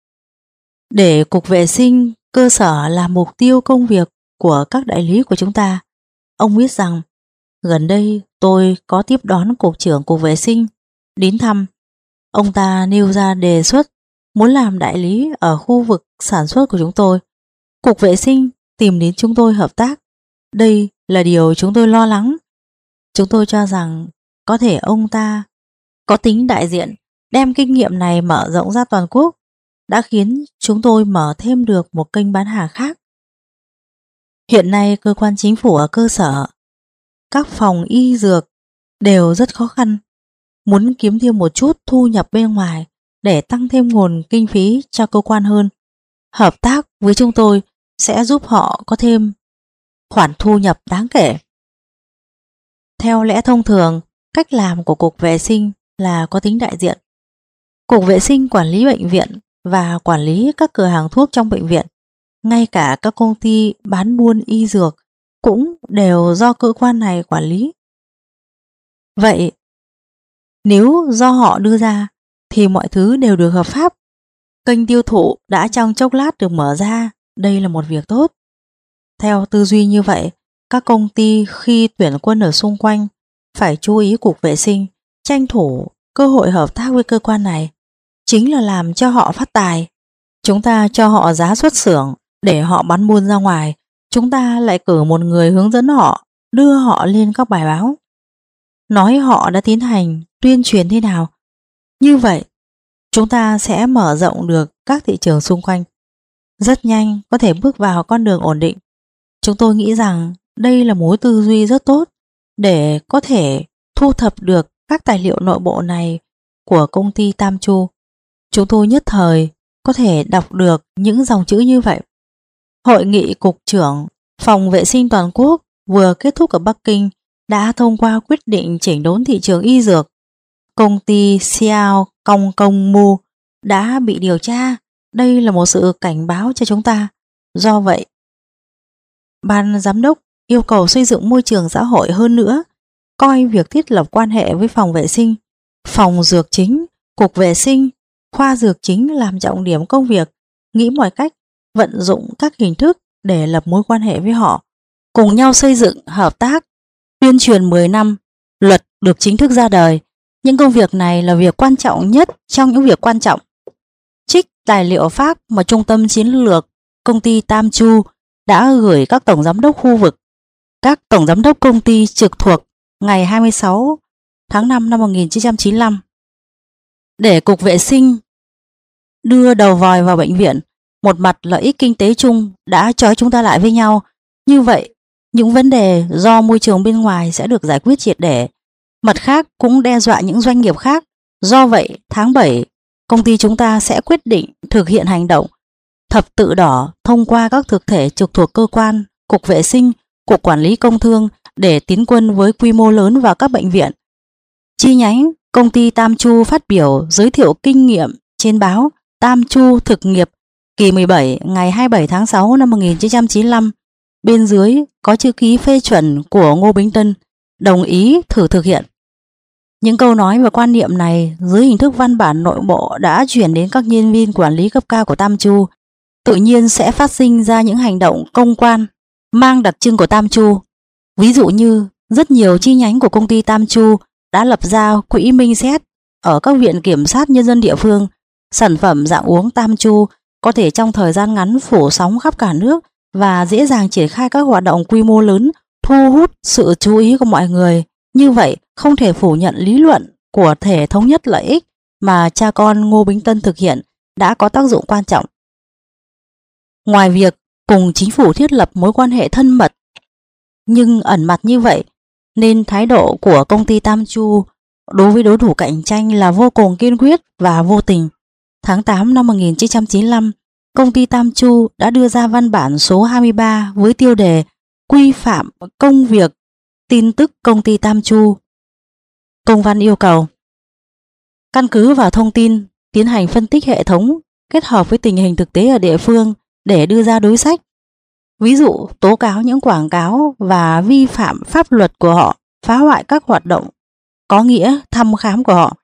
Để Cục Vệ sinh cơ sở là mục tiêu công việc của các đại lý của chúng ta, ông biết rằng gần đây tôi có tiếp đón Cục trưởng Cục Vệ sinh đến thăm. Ông ta nêu ra đề xuất muốn làm đại lý ở khu vực sản xuất của chúng tôi. Cục Vệ sinh tìm đến chúng tôi hợp tác. Đây là điều chúng tôi lo lắng. Chúng tôi cho rằng có thể ông ta có tính đại diện, đem kinh nghiệm này mở rộng ra toàn quốc, đã khiến chúng tôi mở thêm được một kênh bán hàng khác. Hiện nay cơ quan chính phủ ở cơ sở, các phòng y dược đều rất khó khăn, muốn kiếm thêm một chút thu nhập bên ngoài để tăng thêm nguồn kinh phí cho cơ quan hơn. Hợp tác với chúng tôi sẽ giúp họ có thêm khoản thu nhập đáng kể. Theo lẽ thông thường, cách làm của Cục Vệ sinh là có tính đại diện. Cục Vệ sinh quản lý bệnh viện và quản lý các cửa hàng thuốc trong bệnh viện. Ngay cả các công ty bán buôn y dược cũng đều do cơ quan này quản lý. Vậy, nếu do họ đưa ra thì mọi thứ đều được hợp pháp. Kênh tiêu thụ đã trong chốc lát được mở ra, đây là một việc tốt. Theo tư duy như vậy, các công ty khi tuyển quân ở xung quanh phải chú ý Cục Vệ sinh, tranh thủ cơ hội hợp tác với cơ quan này, chính là làm cho họ phát tài. Chúng ta cho họ giá xuất xưởng để họ bán buôn ra ngoài, chúng ta lại cử một người hướng dẫn họ, đưa họ lên các bài báo, nói họ đã tiến hành tuyên truyền thế nào. Như vậy, chúng ta sẽ mở rộng được các thị trường xung quanh, rất nhanh có thể bước vào con đường ổn định. Chúng tôi nghĩ rằng đây là mối tư duy rất tốt để có thể thu thập được các tài liệu nội bộ này của công ty Tam Chu. Chúng tôi nhất thời có thể đọc được những dòng chữ như vậy. Hội nghị Cục trưởng Phòng Vệ sinh Toàn quốc vừa kết thúc ở Bắc Kinh đã thông qua quyết định chỉnh đốn thị trường y dược. Công ty Xiao Công Công Mu đã bị điều tra. Đây là một sự cảnh báo cho chúng ta. Do vậy, Ban Giám đốc yêu cầu xây dựng môi trường xã hội hơn nữa, coi việc thiết lập quan hệ với phòng vệ sinh, phòng dược chính, Cục Vệ sinh, khoa dược chính làm trọng điểm công việc, nghĩ mọi cách, vận dụng các hình thức để lập mối quan hệ với họ, cùng nhau xây dựng hợp tác. Tuyên truyền 10 năm, luật được chính thức ra đời. Những công việc này là việc quan trọng nhất trong những việc quan trọng. Trích tài liệu Pháp mà Trung tâm Chiến lược công ty Tam Chu đã gửi các tổng giám đốc khu vực, các tổng giám đốc công ty trực thuộc ngày 26 tháng 5 năm 1995. Để Cục Vệ sinh đưa đầu vòi vào bệnh viện, một mặt lợi ích kinh tế chung đã trói chúng ta lại với nhau. Như vậy, những vấn đề do môi trường bên ngoài sẽ được giải quyết triệt để. Mặt khác cũng đe dọa những doanh nghiệp khác. Do vậy, tháng 7 công ty chúng ta sẽ quyết định thực hiện hành động thập tự đỏ thông qua các thực thể trực thuộc cơ quan, cục vệ sinh, cục quản lý công thương để tiến quân với quy mô lớn vào các bệnh viện. Chi nhánh công ty Tam Chu phát biểu giới thiệu kinh nghiệm trên báo Tam Chu thực nghiệp kỳ 17 ngày 27 tháng 6 năm 1995. Bên dưới có chữ ký phê chuẩn của Ngô Bính Tân, đồng ý thử thực hiện. Những câu nói và quan niệm này dưới hình thức văn bản nội bộ đã chuyển đến các nhân viên quản lý cấp cao của Tam Chu. Tự nhiên sẽ phát sinh ra những hành động công quan mang đặc trưng của Tam Chu. Ví dụ như rất nhiều chi nhánh của công ty Tam Chu đã lập ra quỹ minh xét ở các viện kiểm sát nhân dân địa phương. Sản phẩm dạng uống Tam Chu có thể trong thời gian ngắn phủ sóng khắp cả nước và dễ dàng triển khai các hoạt động quy mô lớn, thu hút sự chú ý của mọi người. Như vậy, không thể phủ nhận lý luận của thể thống nhất lợi ích mà cha con Ngô Bính Tân thực hiện đã có tác dụng quan trọng. Ngoài việc cùng chính phủ thiết lập mối quan hệ thân mật nhưng ẩn mặt như vậy, nên thái độ của công ty Tam Chu đối với đối thủ cạnh tranh là vô cùng kiên quyết và vô tình. Tháng 8 năm 1995, công ty Tam Chu đã đưa ra văn bản số 23 với tiêu đề quy phạm công việc tin tức công ty Tam Chu. Công văn yêu cầu căn cứ vào thông tin, tiến hành phân tích hệ thống kết hợp với tình hình thực tế ở địa phương để đưa ra đối sách. Ví dụ tố cáo những quảng cáo và vi phạm pháp luật của họ, phá hoại các hoạt động có nghĩa thăm khám của họ.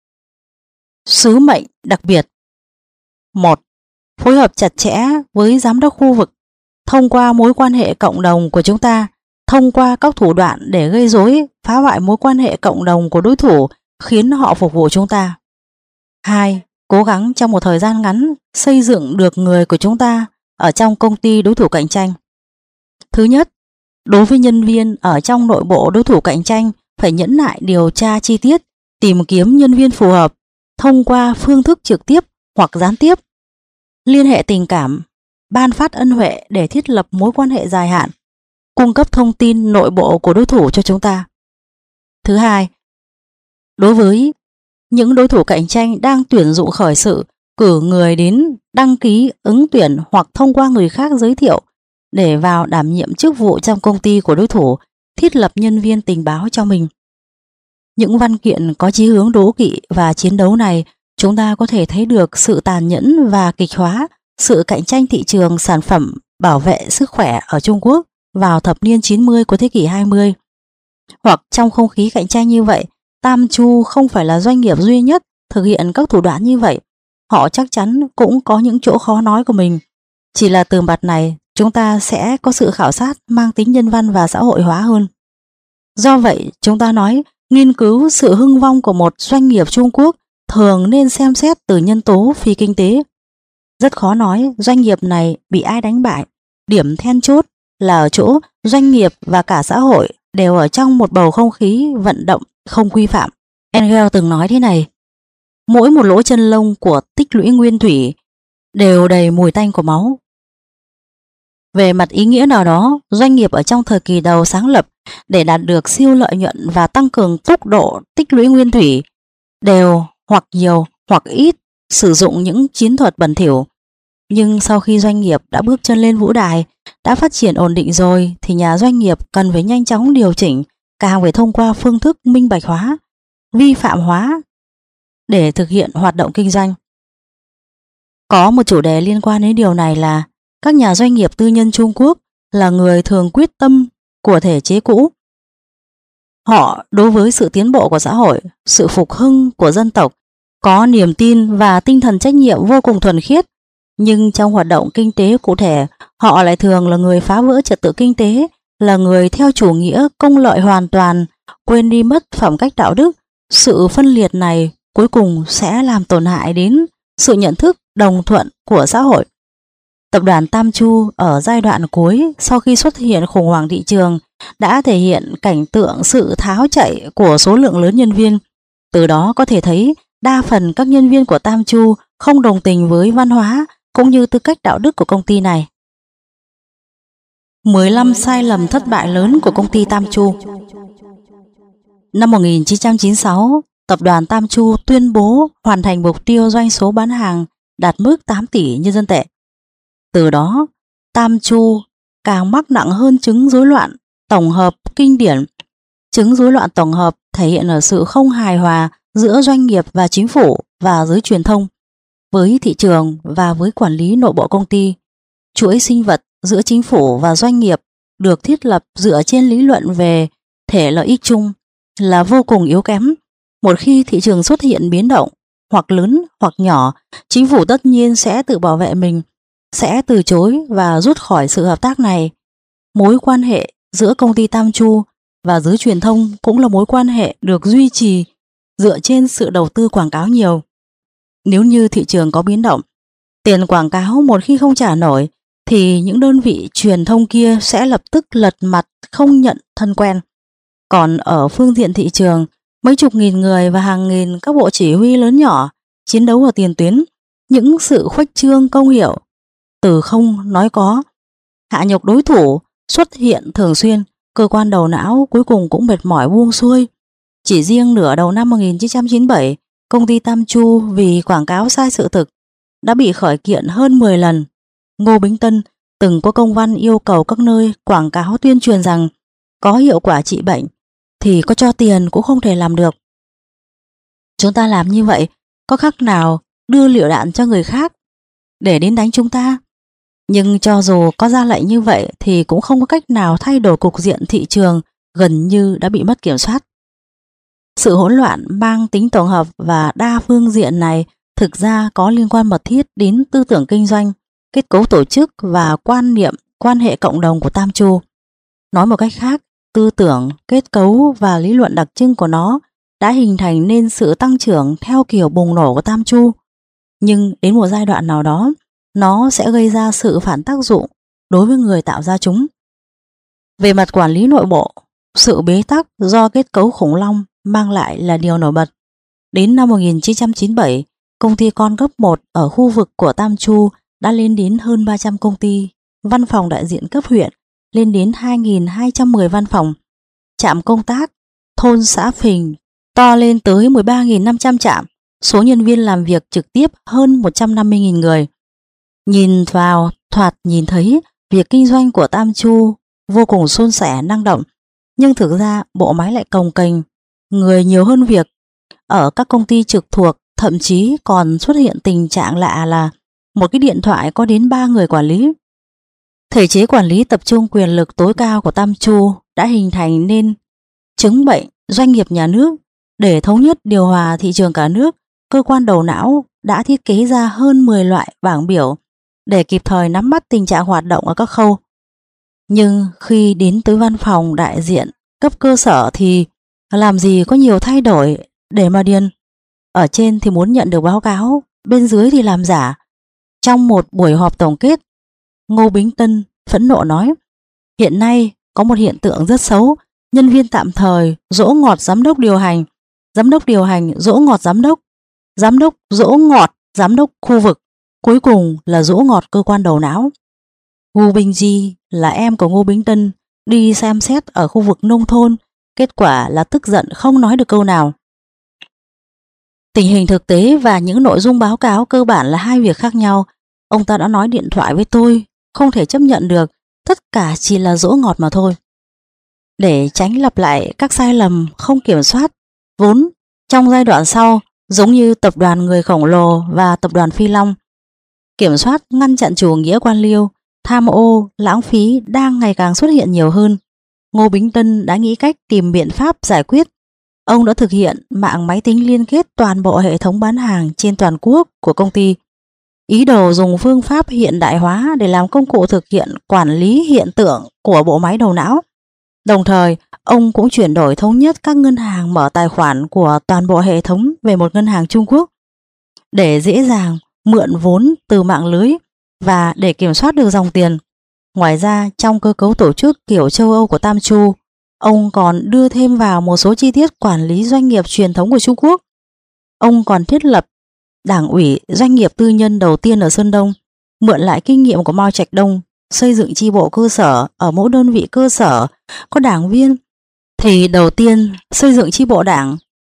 Sứ mệnh đặc biệt: 1. Phối hợp chặt chẽ với giám đốc khu vực thông qua mối quan hệ cộng đồng của chúng ta, thông qua các thủ đoạn để gây rối, phá hoại mối quan hệ cộng đồng của đối thủ, khiến họ phục vụ chúng ta. 2. Cố gắng trong một thời gian ngắn xây dựng được người của chúng ta ở trong công ty đối thủ cạnh tranh. Thứ nhất, đối với nhân viên ở trong nội bộ đối thủ cạnh tranh phải nhẫn nại điều tra chi tiết, tìm kiếm nhân viên phù hợp thông qua phương thức trực tiếp hoặc gián tiếp, liên hệ tình cảm, ban phát ân huệ để thiết lập mối quan hệ dài hạn, cung cấp thông tin nội bộ của đối thủ cho chúng ta. Thứ hai, đối với những đối thủ cạnh tranh đang tuyển dụng khởi sự, cử người đến đăng ký ứng tuyển hoặc thông qua người khác giới thiệu để vào đảm nhiệm chức vụ trong công ty của đối thủ, thiết lập nhân viên tình báo cho mình. Những văn kiện có chí hướng đố kỵ và chiến đấu này, chúng ta có thể thấy được sự tàn nhẫn và kịch hóa sự cạnh tranh thị trường sản phẩm bảo vệ sức khỏe ở Trung Quốc vào thập niên 90 của thế kỷ 20. Hoặc trong không khí cạnh tranh như vậy, Tam Chu không phải là doanh nghiệp duy nhất thực hiện các thủ đoạn như vậy. Họ chắc chắn cũng có những chỗ khó nói của mình. Chỉ là từ mặt này, chúng ta sẽ có sự khảo sát mang tính nhân văn và xã hội hóa hơn. Do vậy, chúng ta nói nghiên cứu sự hưng vong của một doanh nghiệp Trung Quốc thường nên xem xét từ nhân tố phi kinh tế. Rất khó nói doanh nghiệp này bị ai đánh bại. Điểm then chốt là ở chỗ doanh nghiệp và cả xã hội đều ở trong một bầu không khí vận động không quy phạm. Engel từng nói thế này: mỗi một lỗ chân lông của tích lũy nguyên thủy đều đầy mùi tanh của máu. Về mặt ý nghĩa nào đó, doanh nghiệp ở trong thời kỳ đầu sáng lập để đạt được siêu lợi nhuận và tăng cường tốc độ tích lũy nguyên thủy đều hoặc nhiều hoặc ít sử dụng những chiến thuật bẩn thỉu. Nhưng sau khi doanh nghiệp đã bước chân lên vũ đài, đã phát triển ổn định rồi, thì nhà doanh nghiệp cần phải nhanh chóng điều chỉnh, càng phải thông qua phương thức minh bạch hóa, vi phạm hóa để thực hiện hoạt động kinh doanh. Có một chủ đề liên quan đến điều này là các nhà doanh nghiệp tư nhân Trung Quốc là người thường quyết tâm của thể chế cũ. Họ đối với sự tiến bộ của xã hội, sự phục hưng của dân tộc có niềm tin và tinh thần trách nhiệm vô cùng thuần khiết. Nhưng trong hoạt động kinh tế cụ thể, họ lại thường là người phá vỡ trật tự kinh tế, là người theo chủ nghĩa công lợi hoàn toàn, quên đi mất phẩm cách đạo đức. Sự phân liệt này cuối cùng sẽ làm tổn hại đến sự nhận thức đồng thuận của xã hội. Tập đoàn Tam Chu ở giai đoạn cuối sau khi xuất hiện khủng hoảng thị trường đã thể hiện cảnh tượng sự tháo chạy của số lượng lớn nhân viên. Từ đó có thể thấy đa phần các nhân viên của Tam Chu không đồng tình với văn hóa cũng như tư cách đạo đức của công ty này. 15 sai lầm thất bại lớn của công ty Tam Chu. Năm 1996, tập đoàn Tam Chu tuyên bố hoàn thành mục tiêu doanh số bán hàng đạt mức 8 tỷ nhân dân tệ. Từ đó, Tam Chu càng mắc nặng hơn chứng rối loạn tổng hợp kinh điển. Chứng rối loạn tổng hợp thể hiện ở sự không hài hòa giữa doanh nghiệp và chính phủ và giới truyền thông, với thị trường và với quản lý nội bộ công ty. Chuỗi sinh vật giữa chính phủ và doanh nghiệp được thiết lập dựa trên lý luận về thể lợi ích chung là vô cùng yếu kém. Một khi thị trường xuất hiện biến động hoặc lớn hoặc nhỏ, chính phủ tất nhiên sẽ tự bảo vệ mình, sẽ từ chối và rút khỏi sự hợp tác này. Mối quan hệ giữa công ty Tam Chu và giới truyền thông cũng là mối quan hệ được duy trì dựa trên sự đầu tư quảng cáo nhiều. Nếu như thị trường có biến động, tiền quảng cáo một khi không trả nổi, thì những đơn vị truyền thông kia sẽ lập tức lật mặt không nhận thân quen. Còn ở phương diện thị trường, mấy chục nghìn người và hàng nghìn các bộ chỉ huy lớn nhỏ chiến đấu ở tiền tuyến, những sự khuếch trương công hiệu từ không nói có, hạ nhục đối thủ xuất hiện thường xuyên, cơ quan đầu não cuối cùng cũng mệt mỏi buông xuôi. Chỉ riêng nửa đầu năm 1997, công ty Tam Chu vì quảng cáo sai sự thực đã bị khởi kiện hơn 10 lần. Ngô Bính Tân từng có công văn yêu cầu các nơi quảng cáo tuyên truyền rằng có hiệu quả trị bệnh thì có cho tiền cũng không thể làm được. Chúng ta làm như vậy có khác nào đưa lựu đạn cho người khác để đến đánh chúng ta? Nhưng cho dù có ra lệnh như vậy thì cũng không có cách nào thay đổi cục diện thị trường gần như đã bị mất kiểm soát. Sự hỗn loạn mang tính tổng hợp và đa phương diện này thực ra có liên quan mật thiết đến tư tưởng kinh doanh, kết cấu tổ chức và quan niệm quan hệ cộng đồng của Tam Chu. Nói một cách khác, tư tưởng, kết cấu và lý luận đặc trưng của nó đã hình thành nên sự tăng trưởng theo kiểu bùng nổ của Tam Chu. Nhưng đến một giai đoạn nào đó, nó sẽ gây ra sự phản tác dụng đối với người tạo ra chúng. Về mặt quản lý nội bộ, sự bế tắc do kết cấu khủng long mang lại là điều nổi bật. Đến năm 1997, công ty con cấp 1 ở khu vực của Tam Chu đã lên đến hơn 300 công ty, văn phòng đại diện cấp huyện lên đến 2.210 văn phòng, trạm công tác, thôn xã phình to lên tới 13.500 trạm, số nhân viên làm việc trực tiếp hơn 150.000 người. Nhìn vào, thoạt nhìn thấy việc kinh doanh của Tam Chu vô cùng suôn sẻ, năng động, nhưng thực ra bộ máy lại cồng kềnh, người nhiều hơn việc. Ở các công ty trực thuộc thậm chí còn xuất hiện tình trạng lạ là một cái điện thoại có đến 3 người quản lý. Thể chế quản lý tập trung quyền lực tối cao của Tam Chu đã hình thành nên chứng bệnh doanh nghiệp nhà nước. Để thống nhất điều hòa thị trường cả nước, cơ quan đầu não đã thiết kế ra hơn 10 loại bảng biểu để kịp thời nắm bắt tình trạng hoạt động ở các khâu. Nhưng khi đến tới văn phòng đại diện cấp cơ sở thì làm gì có nhiều thay đổi để mà điền. Ở trên thì muốn nhận được báo cáo, bên dưới thì làm giả. Trong một buổi họp tổng kết, Ngô Bính Tân phẫn nộ nói: hiện nay có một hiện tượng rất xấu, nhân viên tạm thời dỗ ngọt giám đốc điều hành dỗ ngọt giám đốc dỗ ngọt giám đốc khu vực, cuối cùng là dỗ ngọt cơ quan đầu não. Ngô Bình Di là em của Ngô Bính Tân đi xem xét ở khu vực nông thôn, kết quả là tức giận không nói được câu nào. Tình hình thực tế và những nội dung báo cáo cơ bản là hai việc khác nhau. Ông ta đã nói điện thoại với tôi, không thể chấp nhận được, tất cả chỉ là dỗ ngọt mà thôi. Để tránh lặp lại các sai lầm không kiểm soát vốn trong giai đoạn sau, giống như tập đoàn người khổng lồ và tập đoàn Phi Long, kiểm soát ngăn chặn chủ nghĩa quan liêu, tham ô, lãng phí đang ngày càng xuất hiện nhiều hơn, Ngô Bính Tân đã nghĩ cách tìm biện pháp giải quyết. Ông đã thực hiện mạng máy tính liên kết toàn bộ hệ thống bán hàng trên toàn quốc của công ty, ý đồ dùng phương pháp hiện đại hóa để làm công cụ thực hiện quản lý hiện tượng của bộ máy đầu não. Đồng thời, ông cũng chuyển đổi thống nhất các ngân hàng mở tài khoản của toàn bộ hệ thống về một ngân hàng Trung Quốc để dễ dàng mượn vốn từ mạng lưới và để kiểm soát được dòng tiền. Ngoài ra, trong cơ cấu tổ chức kiểu châu Âu của Tam Chu, ông còn đưa thêm vào một số chi tiết quản lý doanh nghiệp truyền thống của Trung Quốc. Ông còn thiết lập đảng ủy doanh nghiệp tư nhân đầu tiên ở Sơn Đông, mượn lại kinh nghiệm của Mao Trạch Đông, xây dựng chi bộ cơ sở ở mỗi đơn vị cơ sở có đảng viên thì đầu tiên xây dựng chi bộ đảng.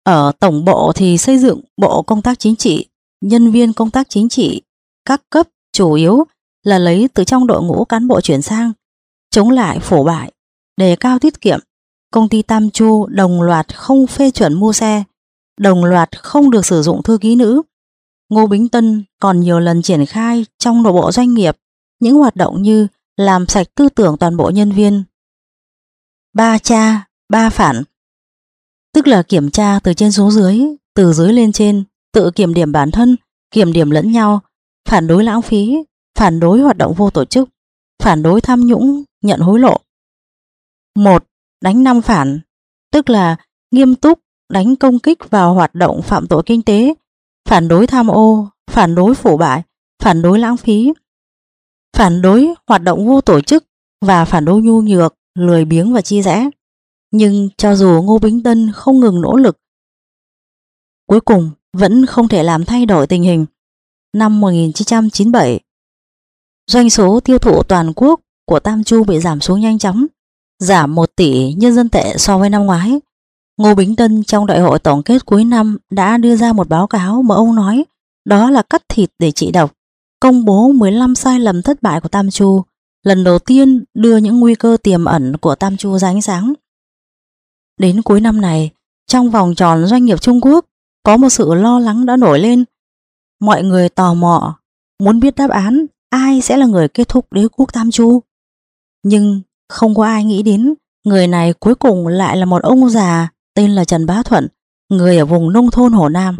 Ở tổng bộ thì xây dựng bộ công tác chính trị, nhân viên công tác chính trị các cấp chủ yếu là lấy từ trong đội ngũ cán bộ chuyển sang, chống lại腐bại, đề cao tiết kiệm. Công ty Tam Chu đồng loạt không phê chuẩn mua xe, đồng loạt không được sử dụng thư ký nữ. Ngô Bính Tân còn nhiều lần triển khai trong nội bộ doanh nghiệp những hoạt động như làm sạch tư tưởng toàn bộ nhân viên. Ba cha, ba phản, tức là kiểm tra từ trên xuống dưới, từ dưới lên trên, tự kiểm điểm bản thân, kiểm điểm lẫn nhau, phản đối lãng phí, phản đối hoạt động vô tổ chức, phản đối tham nhũng, nhận hối lộ. 1. Đánh 5 phản, tức là nghiêm túc đánh công kích vào hoạt động phạm tội kinh tế, phản đối tham ô, phản đối腐bại, phản đối lãng phí, phản đối hoạt động vô tổ chức và phản đối nhu nhược, lười biếng và chia rẽ. Nhưng cho dù Ngô Bính Tân không ngừng nỗ lực, cuối cùng vẫn không thể làm thay đổi tình hình. Năm 1997, doanh số tiêu thụ toàn quốc của Tam Chu bị giảm xuống nhanh chóng, giảm 1 tỷ nhân dân tệ so với năm ngoái. Ngô Bính Tân trong đại hội tổng kết cuối năm đã đưa ra một báo cáo mà ông nói đó là cắt thịt để trị độc, công bố 15 sai lầm thất bại của Tam Chu, lần đầu tiên đưa những nguy cơ tiềm ẩn của Tam Chu ra ánh sáng. Đến cuối năm này, trong vòng tròn doanh nghiệp Trung Quốc có một sự lo lắng đã nổi lên. Mọi người tò mò, muốn biết đáp án ai sẽ là người kết thúc đế quốc Tam Chu. Nhưng không có ai nghĩ đến người này cuối cùng lại là một ông già tên là Trần Bá Thuận, người ở vùng nông thôn Hồ Nam.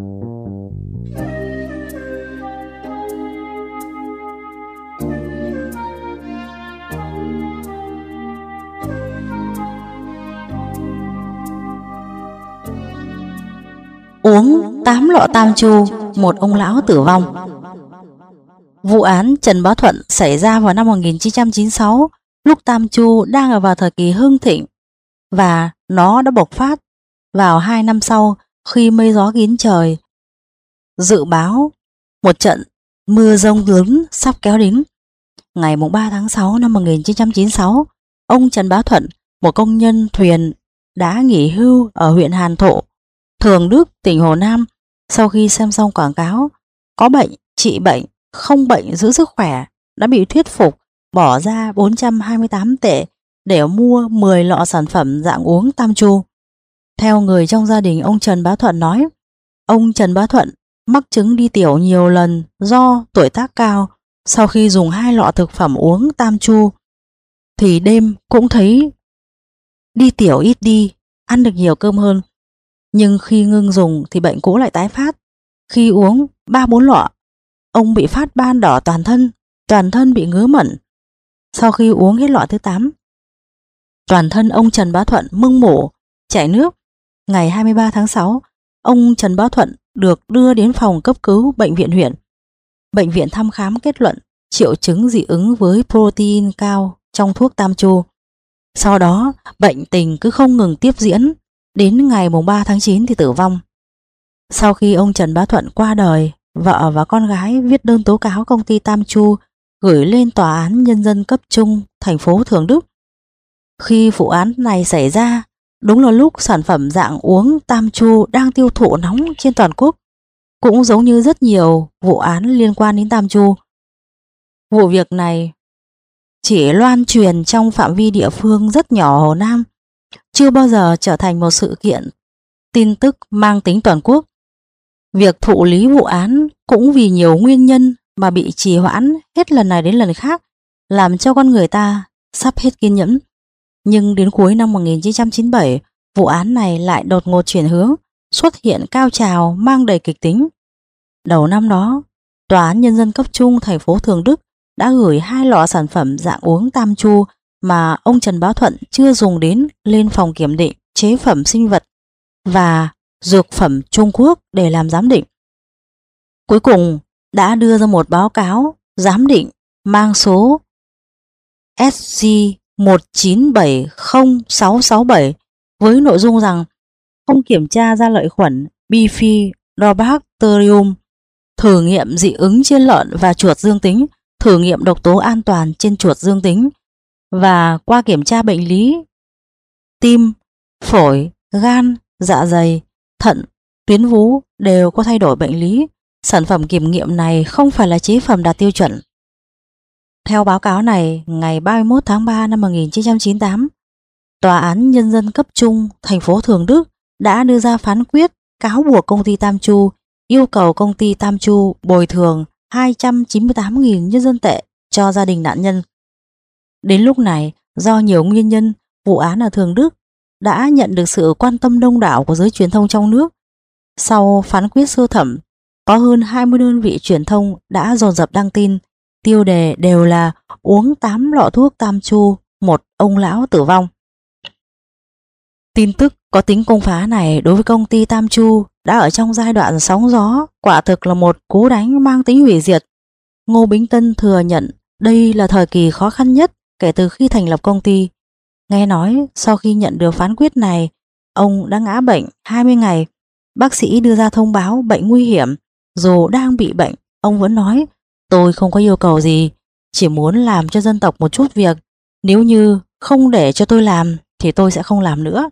Uống 8 lọ Tam Chu, một ông lão tử vong. Vụ án Trần Bá Thuận xảy ra vào năm 1996, lúc Tam Chu đang ở vào thời kỳ hưng thịnh, và nó đã bộc phát vào 2 năm sau khi mây gió kín trời, dự báo một trận mưa giông lớn sắp kéo đến. Ngày 3 tháng 6 năm 1996, ông Trần Bá Thuận, một công nhân thuyền đã nghỉ hưu ở huyện Hàn Thụ, Thường Đức, tỉnh Hồ Nam, sau khi xem xong quảng cáo có bệnh trị bệnh, không bệnh giữ sức khỏe, đã bị thuyết phục bỏ ra 428 tệ để mua 10 lọ sản phẩm dạng uống Tam Chu. Theo người trong gia đình ông Trần Bá Thuận nói, ông Trần Bá Thuận mắc chứng đi tiểu nhiều lần do tuổi tác cao. Sau khi dùng 2 lọ thực phẩm uống Tam Chu thì đêm cũng thấy đi tiểu ít đi, ăn được nhiều cơm hơn. Nhưng khi ngưng dùng thì bệnh cũ lại tái phát. Khi uống 3-4 lọ, ông bị phát ban đỏ toàn thân bị ngứa mẩn. Sau khi uống hết lọ thứ 8, toàn thân ông Trần Bá Thuận mưng mủ, chảy nước. Ngày 23 tháng 6, ông Trần Bá Thuận được đưa đến phòng cấp cứu bệnh viện huyện. Bệnh viện thăm khám kết luận triệu chứng dị ứng với protein cao trong thuốc Tam Chu. Sau đó, bệnh tình cứ không ngừng tiếp diễn, đến ngày 3 tháng 9 thì tử vong. Sau khi ông Trần Bá Thuận qua đời, vợ và con gái viết đơn tố cáo công ty Tam Chu gửi lên Tòa án Nhân dân cấp trung thành phố Thường Đức. Khi vụ án này xảy ra, đúng là lúc sản phẩm dạng uống Tam Chu đang tiêu thụ nóng trên toàn quốc. Cũng giống như rất nhiều vụ án liên quan đến Tam Chu, vụ việc này chỉ loan truyền trong phạm vi địa phương rất nhỏ Hồ Nam, chưa bao giờ trở thành một sự kiện tin tức mang tính toàn quốc. Việc thụ lý vụ án cũng vì nhiều nguyên nhân mà bị trì hoãn hết lần này đến lần khác, làm cho con người ta sắp hết kiên nhẫn. Nhưng đến cuối năm 1997, vụ án này lại đột ngột chuyển hướng, xuất hiện cao trào mang đầy kịch tính. Đầu năm đó, Tòa án Nhân dân cấp trung thành phố Thường Đức đã gửi 2 lọ sản phẩm dạng uống Tam Chu mà ông Trần Bá Thuận chưa dùng đến lên phòng kiểm định chế phẩm sinh vật và dược phẩm Trung Quốc để làm giám định. Cuối cùng đã đưa ra một báo cáo giám định mang số SG19706667 với nội dung rằng không kiểm tra ra lợi khuẩn Bifidobacterium, thử nghiệm dị ứng trên lợn và chuột dương tính, thử nghiệm độc tố an toàn trên chuột dương tính, và qua kiểm tra bệnh lý tim, phổi, gan, dạ dày, thận tuyến vú đều có thay đổi bệnh lý. Sản phẩm kiểm nghiệm này không phải là chế phẩm đạt tiêu chuẩn. Theo báo cáo này, ngày 31 tháng 3 năm 1998, Tòa án Nhân dân cấp trung thành phố Thường Đức đã đưa ra phán quyết cáo buộc công ty Tam Chu, yêu cầu công ty Tam Chu bồi thường 298.000 nhân dân tệ cho gia đình nạn nhân. Đến lúc này, do nhiều nguyên nhân, vụ án ở Thường Đức đã nhận được sự quan tâm đông đảo của giới truyền thông trong nước. Sau phán quyết sơ thẩm, có hơn 20 đơn vị truyền thông đã dồn dập đăng tin, tiêu đề đều là uống 8 lọ thuốc Tam Chu, một ông lão tử vong. Tin tức có tính công phá này đối với công ty Tam Chu đã ở trong giai đoạn sóng gió, quả thực là một cú đánh mang tính hủy diệt. Ngô Bính Tân thừa nhận đây là thời kỳ khó khăn nhất kể từ khi thành lập công ty. Nghe nói sau khi nhận được phán quyết này, ông đã ngã bệnh 20 ngày. Bác sĩ đưa ra thông báo bệnh nguy hiểm. Dù đang bị bệnh, ông vẫn nói: tôi không có yêu cầu gì, chỉ muốn làm cho dân tộc một chút việc. Nếu như không để cho tôi làm thì tôi sẽ không làm nữa.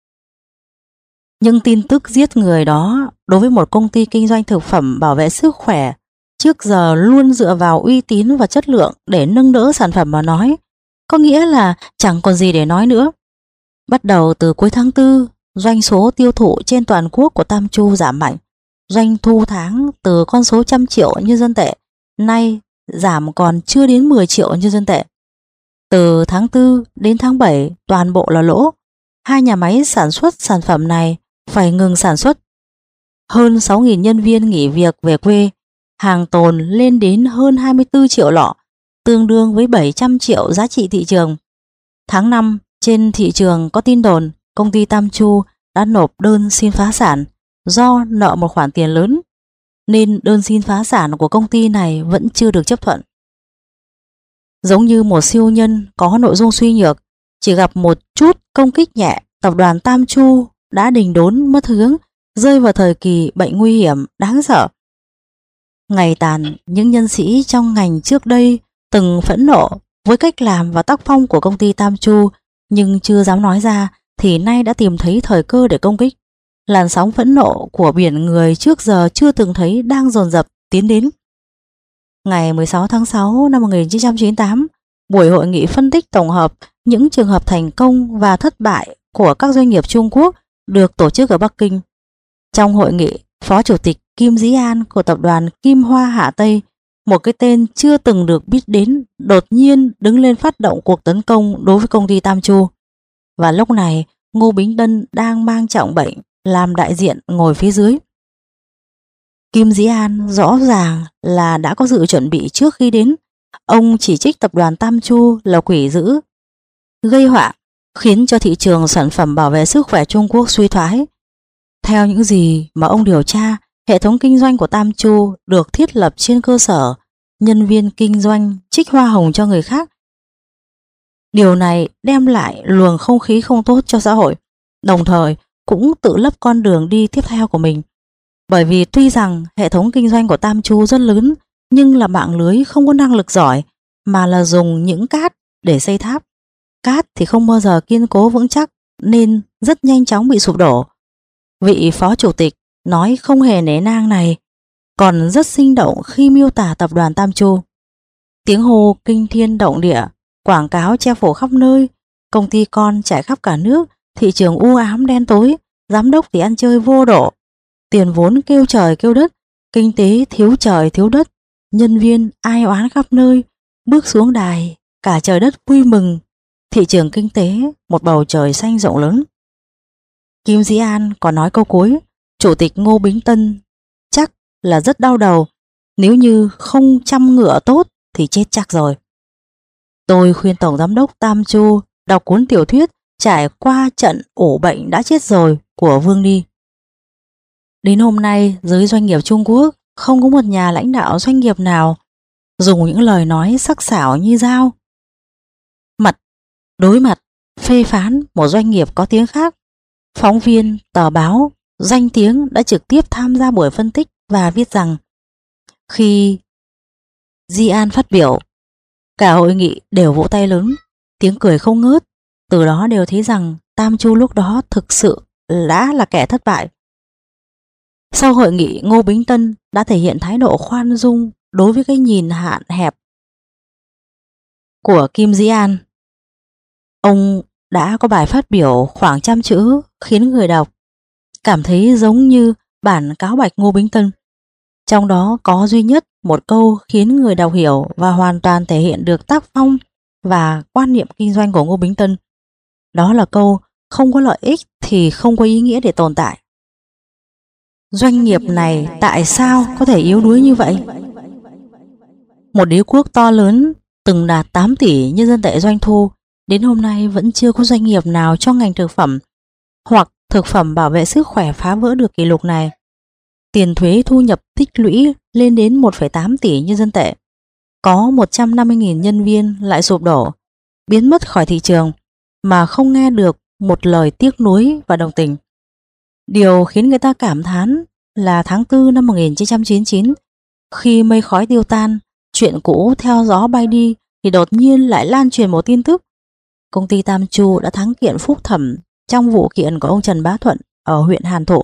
Nhưng tin tức giết người đó đối với một công ty kinh doanh thực phẩm bảo vệ sức khỏe trước giờ luôn dựa vào uy tín và chất lượng để nâng đỡ sản phẩm mà nói, có nghĩa là chẳng còn gì để nói nữa. Bắt đầu từ cuối tháng 4, doanh số tiêu thụ trên toàn quốc của Tam Chu giảm mạnh. Doanh thu tháng từ con số 100 triệu nhân dân tệ nay giảm còn chưa đến 10 triệu nhân dân tệ. Từ tháng 4 đến tháng 7 toàn bộ là lỗ. Hai nhà máy sản xuất sản phẩm này phải ngừng sản xuất. Hơn 6.000 nhân viên nghỉ việc về quê. Hàng tồn lên đến hơn 24 triệu lọ, tương đương với 700 triệu giá trị thị trường. Tháng 5, trên thị trường có tin đồn công ty Tam Chu đã nộp đơn xin phá sản do nợ một khoản tiền lớn, nên đơn xin phá sản của công ty này vẫn chưa được chấp thuận. Giống như một siêu nhân có nội dung suy nhược, chỉ gặp một chút công kích nhẹ, tập đoàn Tam Chu đã đình đốn mất hướng, rơi vào thời kỳ bệnh nguy hiểm đáng sợ. Ngày tàn, những nhân sĩ trong ngành trước đây từng phẫn nộ với cách làm và tác phong của công ty Tam Chu nhưng chưa dám nói ra, thì nay đã tìm thấy thời cơ để công kích. Làn sóng phẫn nộ của biển người trước giờ chưa từng thấy đang dồn dập tiến đến. Ngày 16 tháng 6 năm 1998, buổi hội nghị phân tích tổng hợp những trường hợp thành công và thất bại của các doanh nghiệp Trung Quốc được tổ chức ở Bắc Kinh. Trong hội nghị, Phó Chủ tịch Kim Dĩ An của tập đoàn Kim Hoa Hạ Tây, một cái tên chưa từng được biết đến, đột nhiên đứng lên phát động cuộc tấn công đối với công ty Tam Chu. Và lúc này, Ngô Bính Tân đang mang trọng bệnh làm đại diện ngồi phía dưới. Kim Dĩ An rõ ràng là đã có sự chuẩn bị trước khi đến. Ông chỉ trích tập đoàn Tam Chu là quỷ dữ, gây họa, khiến cho thị trường sản phẩm bảo vệ sức khỏe Trung Quốc suy thoái. Theo những gì mà ông điều tra, hệ thống kinh doanh của Tam Chu được thiết lập trên cơ sở nhân viên kinh doanh trích hoa hồng cho người khác. Điều này đem lại luồng không khí không tốt cho xã hội, đồng thời cũng tự lấp con đường đi tiếp theo của mình. Bởi vì tuy rằng hệ thống kinh doanh của Tam Chu rất lớn, nhưng là mạng lưới không có năng lực giỏi, mà là dùng những cát để xây tháp. Cát thì không bao giờ kiên cố vững chắc, nên rất nhanh chóng bị sụp đổ. Vị phó chủ tịch nói không hề nể nang này còn rất sinh động khi miêu tả tập đoàn Tam Chu. Tiếng hô kinh thiên động địa, quảng cáo che phủ khắp nơi, công ty con chạy khắp cả nước, thị trường u ám đen tối, giám đốc thì ăn chơi vô độ, tiền vốn kêu trời kêu đất, kinh tế thiếu trời thiếu đất, nhân viên ai oán khắp nơi. Bước xuống đài, cả trời đất vui mừng, thị trường kinh tế một bầu trời xanh rộng lớn. Kim Dĩ An còn nói câu cuối: Chủ tịch Ngô Bính Tân chắc là rất đau đầu, nếu như không chăm ngựa tốt thì chết chắc rồi. Tôi khuyên tổng giám đốc Tam Chu đọc cuốn tiểu thuyết Trải qua trận ủ bệnh đã chết rồi của Vương Đi. Đến hôm nay, giới doanh nghiệp Trung Quốc không có một nhà lãnh đạo doanh nghiệp nào dùng những lời nói sắc sảo như dao mặt đối mặt phê phán một doanh nghiệp có tiếng khác. Phóng viên, tờ báo, danh tiếng đã trực tiếp tham gia buổi phân tích và viết rằng khi Di An phát biểu, cả hội nghị đều vỗ tay lớn, tiếng cười không ngớt. Từ đó đều thấy rằng Tam Chu lúc đó thực sự đã là kẻ thất bại. Sau hội nghị, Ngô Bính Tân đã thể hiện thái độ khoan dung đối với cái nhìn hạn hẹp của Kim Dĩ An. Ông đã có bài phát biểu khoảng 100 chữ khiến người đọc cảm thấy giống như bản cáo bạch Ngô Bính Tân. Trong đó có duy nhất một câu khiến người đọc hiểu và hoàn toàn thể hiện được tác phong và quan niệm kinh doanh của Ngô Bính Tân. Đó là câu không có lợi ích thì không có ý nghĩa để tồn tại. Doanh nghiệp này tại sao có thể yếu đuối như vậy? Một đế quốc to lớn từng đạt 8 tỷ nhân dân tệ doanh thu, đến hôm nay vẫn chưa có doanh nghiệp nào trong ngành thực phẩm hoặc thực phẩm bảo vệ sức khỏe phá vỡ được kỷ lục này. Tiền thuế thu nhập tích lũy lên đến 1,8 tỷ nhân dân tệ. Có 150.000 nhân viên lại sụp đổ, biến mất khỏi thị trường mà không nghe được một lời tiếc nuối và đồng tình. Điều khiến người ta cảm thán là tháng 4 năm 1999, khi mây khói tiêu tan, chuyện cũ theo gió bay đi thì đột nhiên lại lan truyền một tin tức. Công ty Tam Chu đã thắng kiện phúc thẩm trong vụ kiện của ông Trần Bá Thuận ở huyện Hàn Thụ.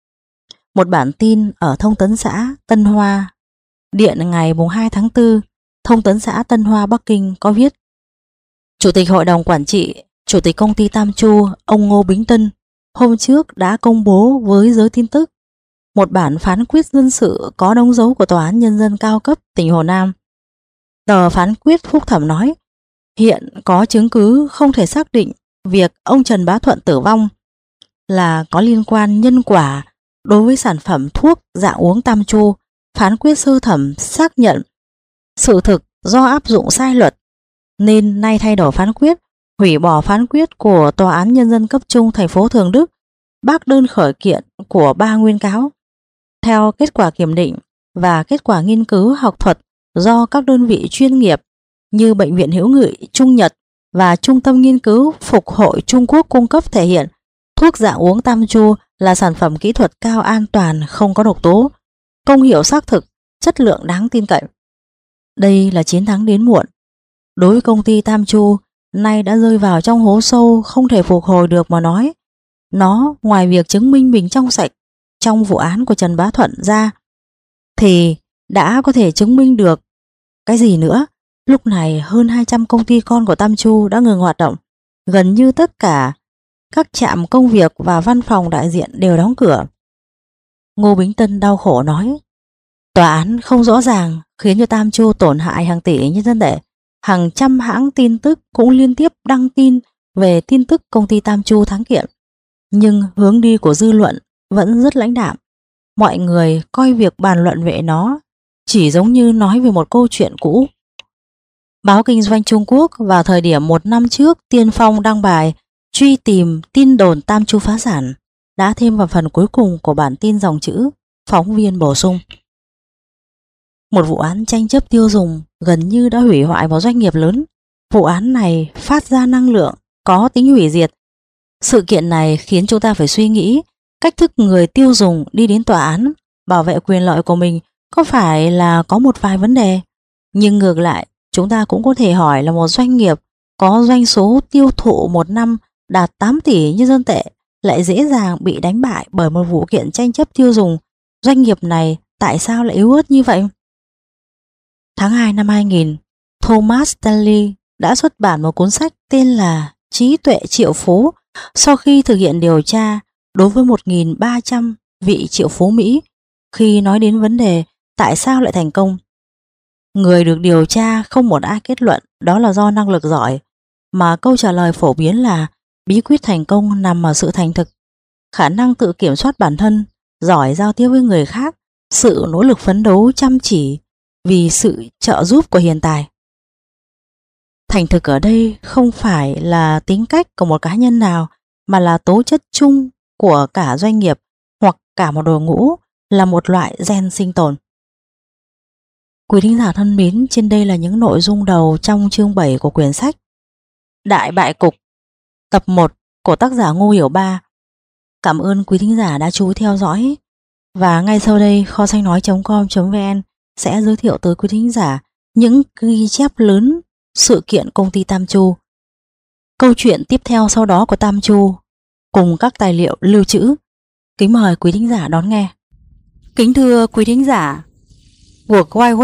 Một bản tin ở thông tấn xã Tân Hoa điện ngày 2 tháng 4, thông tấn xã Tân Hoa Bắc Kinh có viết: Chủ tịch Hội đồng Quản trị, Chủ tịch công ty Tam Chu, ông Ngô Bính Tân hôm trước đã công bố với giới tin tức một bản phán quyết dân sự có đóng dấu của Tòa án Nhân dân cao cấp tỉnh Hồ Nam. Tờ phán quyết phúc thẩm nói, hiện có chứng cứ không thể xác định việc ông Trần Bá Thuận tử vong là có liên quan nhân quả đối với sản phẩm thuốc dạng uống Tam Chu. Phán quyết sơ thẩm xác nhận sự thực do áp dụng sai luật, nên nay thay đổi phán quyết, hủy bỏ phán quyết của Tòa án Nhân dân cấp trung thành phố Thường Đức, bác đơn khởi kiện của 3 nguyên cáo. Theo kết quả kiểm định và kết quả nghiên cứu học thuật do các đơn vị chuyên nghiệp như Bệnh viện Hữu nghị Trung Nhật và Trung tâm Nghiên cứu Phục hội Trung Quốc cung cấp, thể hiện thuốc dạng uống Tam Chu là sản phẩm kỹ thuật cao, an toàn, không có độc tố, công hiệu xác thực, chất lượng đáng tin cậy. Đây là chiến thắng đến muộn. Đối với công ty Tam Chu, nay đã rơi vào trong hố sâu không thể phục hồi được mà nói. Nó ngoài việc chứng minh mình trong sạch trong vụ án của Trần Bá Thuận ra, thì đã có thể chứng minh được cái gì nữa? Lúc này hơn 200 công ty con của Tam Chu đã ngừng hoạt động. Gần như tất cả các trạm công việc và văn phòng đại diện đều đóng cửa. Ngô Bính Tân đau khổ nói, tòa án không rõ ràng khiến cho Tam Chu tổn hại hàng tỷ nhân dân tệ. Hàng trăm hãng tin tức cũng liên tiếp đăng tin về tin tức công ty Tam Chu thắng kiện. Nhưng hướng đi của dư luận vẫn rất lãnh đạm. Mọi người coi việc bàn luận về nó chỉ giống như nói về một câu chuyện cũ. Báo Kinh doanh Trung Quốc vào thời điểm 1 năm trước tiên phong đăng bài truy tìm tin đồn Tam Chu phá sản, đã thêm vào phần cuối cùng của bản tin dòng chữ phóng viên bổ sung: một vụ án tranh chấp tiêu dùng gần như đã hủy hoại một doanh nghiệp lớn. Vụ án này phát ra năng lượng có tính hủy diệt. Sự kiện này khiến chúng ta phải suy nghĩ cách thức người tiêu dùng đi đến tòa án bảo vệ quyền lợi của mình có phải là có một vài vấn đề. Nhưng ngược lại, chúng ta cũng có thể hỏi là một doanh nghiệp có doanh số tiêu thụ một năm đạt 8 tỷ nhân dân tệ lại dễ dàng bị đánh bại bởi một vụ kiện tranh chấp tiêu dùng. Doanh nghiệp này tại sao lại yếu ớt như vậy? Tháng 2 năm 2000, Thomas Stanley đã xuất bản một cuốn sách tên là Trí tuệ triệu phú. Sau khi thực hiện điều tra đối với 1.300 vị triệu phú Mỹ, khi nói đến vấn đề tại sao lại thành công, người được điều tra không một ai kết luận đó là do năng lực giỏi, mà câu trả lời phổ biến là bí quyết thành công nằm ở sự thành thực, khả năng tự kiểm soát bản thân, giỏi giao tiếp với người khác, sự nỗ lực phấn đấu chăm chỉ vì sự trợ giúp của hiện tại. Thành thực ở đây không phải là tính cách của một cá nhân nào, mà là tố chất chung của cả doanh nghiệp hoặc cả một đội ngũ, là một loại gen sinh tồn. Quý thính giả thân mến, trên đây là những nội dung đầu trong chương 7 của quyển sách Đại Bại Cục, tập 1 của tác giả Ngô Hiểu Ba. Cảm ơn quý thính giả đã chú ý theo dõi. Và ngay sau đây, kho sách nói.com.vn sẽ giới thiệu tới quý thính giả những ghi chép lớn sự kiện công ty Tam Chu, câu chuyện tiếp theo sau đó của Tam Chu cùng các tài liệu lưu trữ. Kính mời quý thính giả đón nghe. Kính thưa quý thính giả, World Wide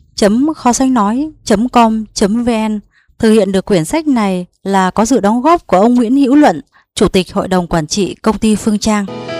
Web.kho-sách-nói.com.vn thực hiện được quyển sách này là có sự đóng góp của ông Nguyễn Hữu Luận, Chủ tịch Hội đồng Quản trị Công ty Phương Trang.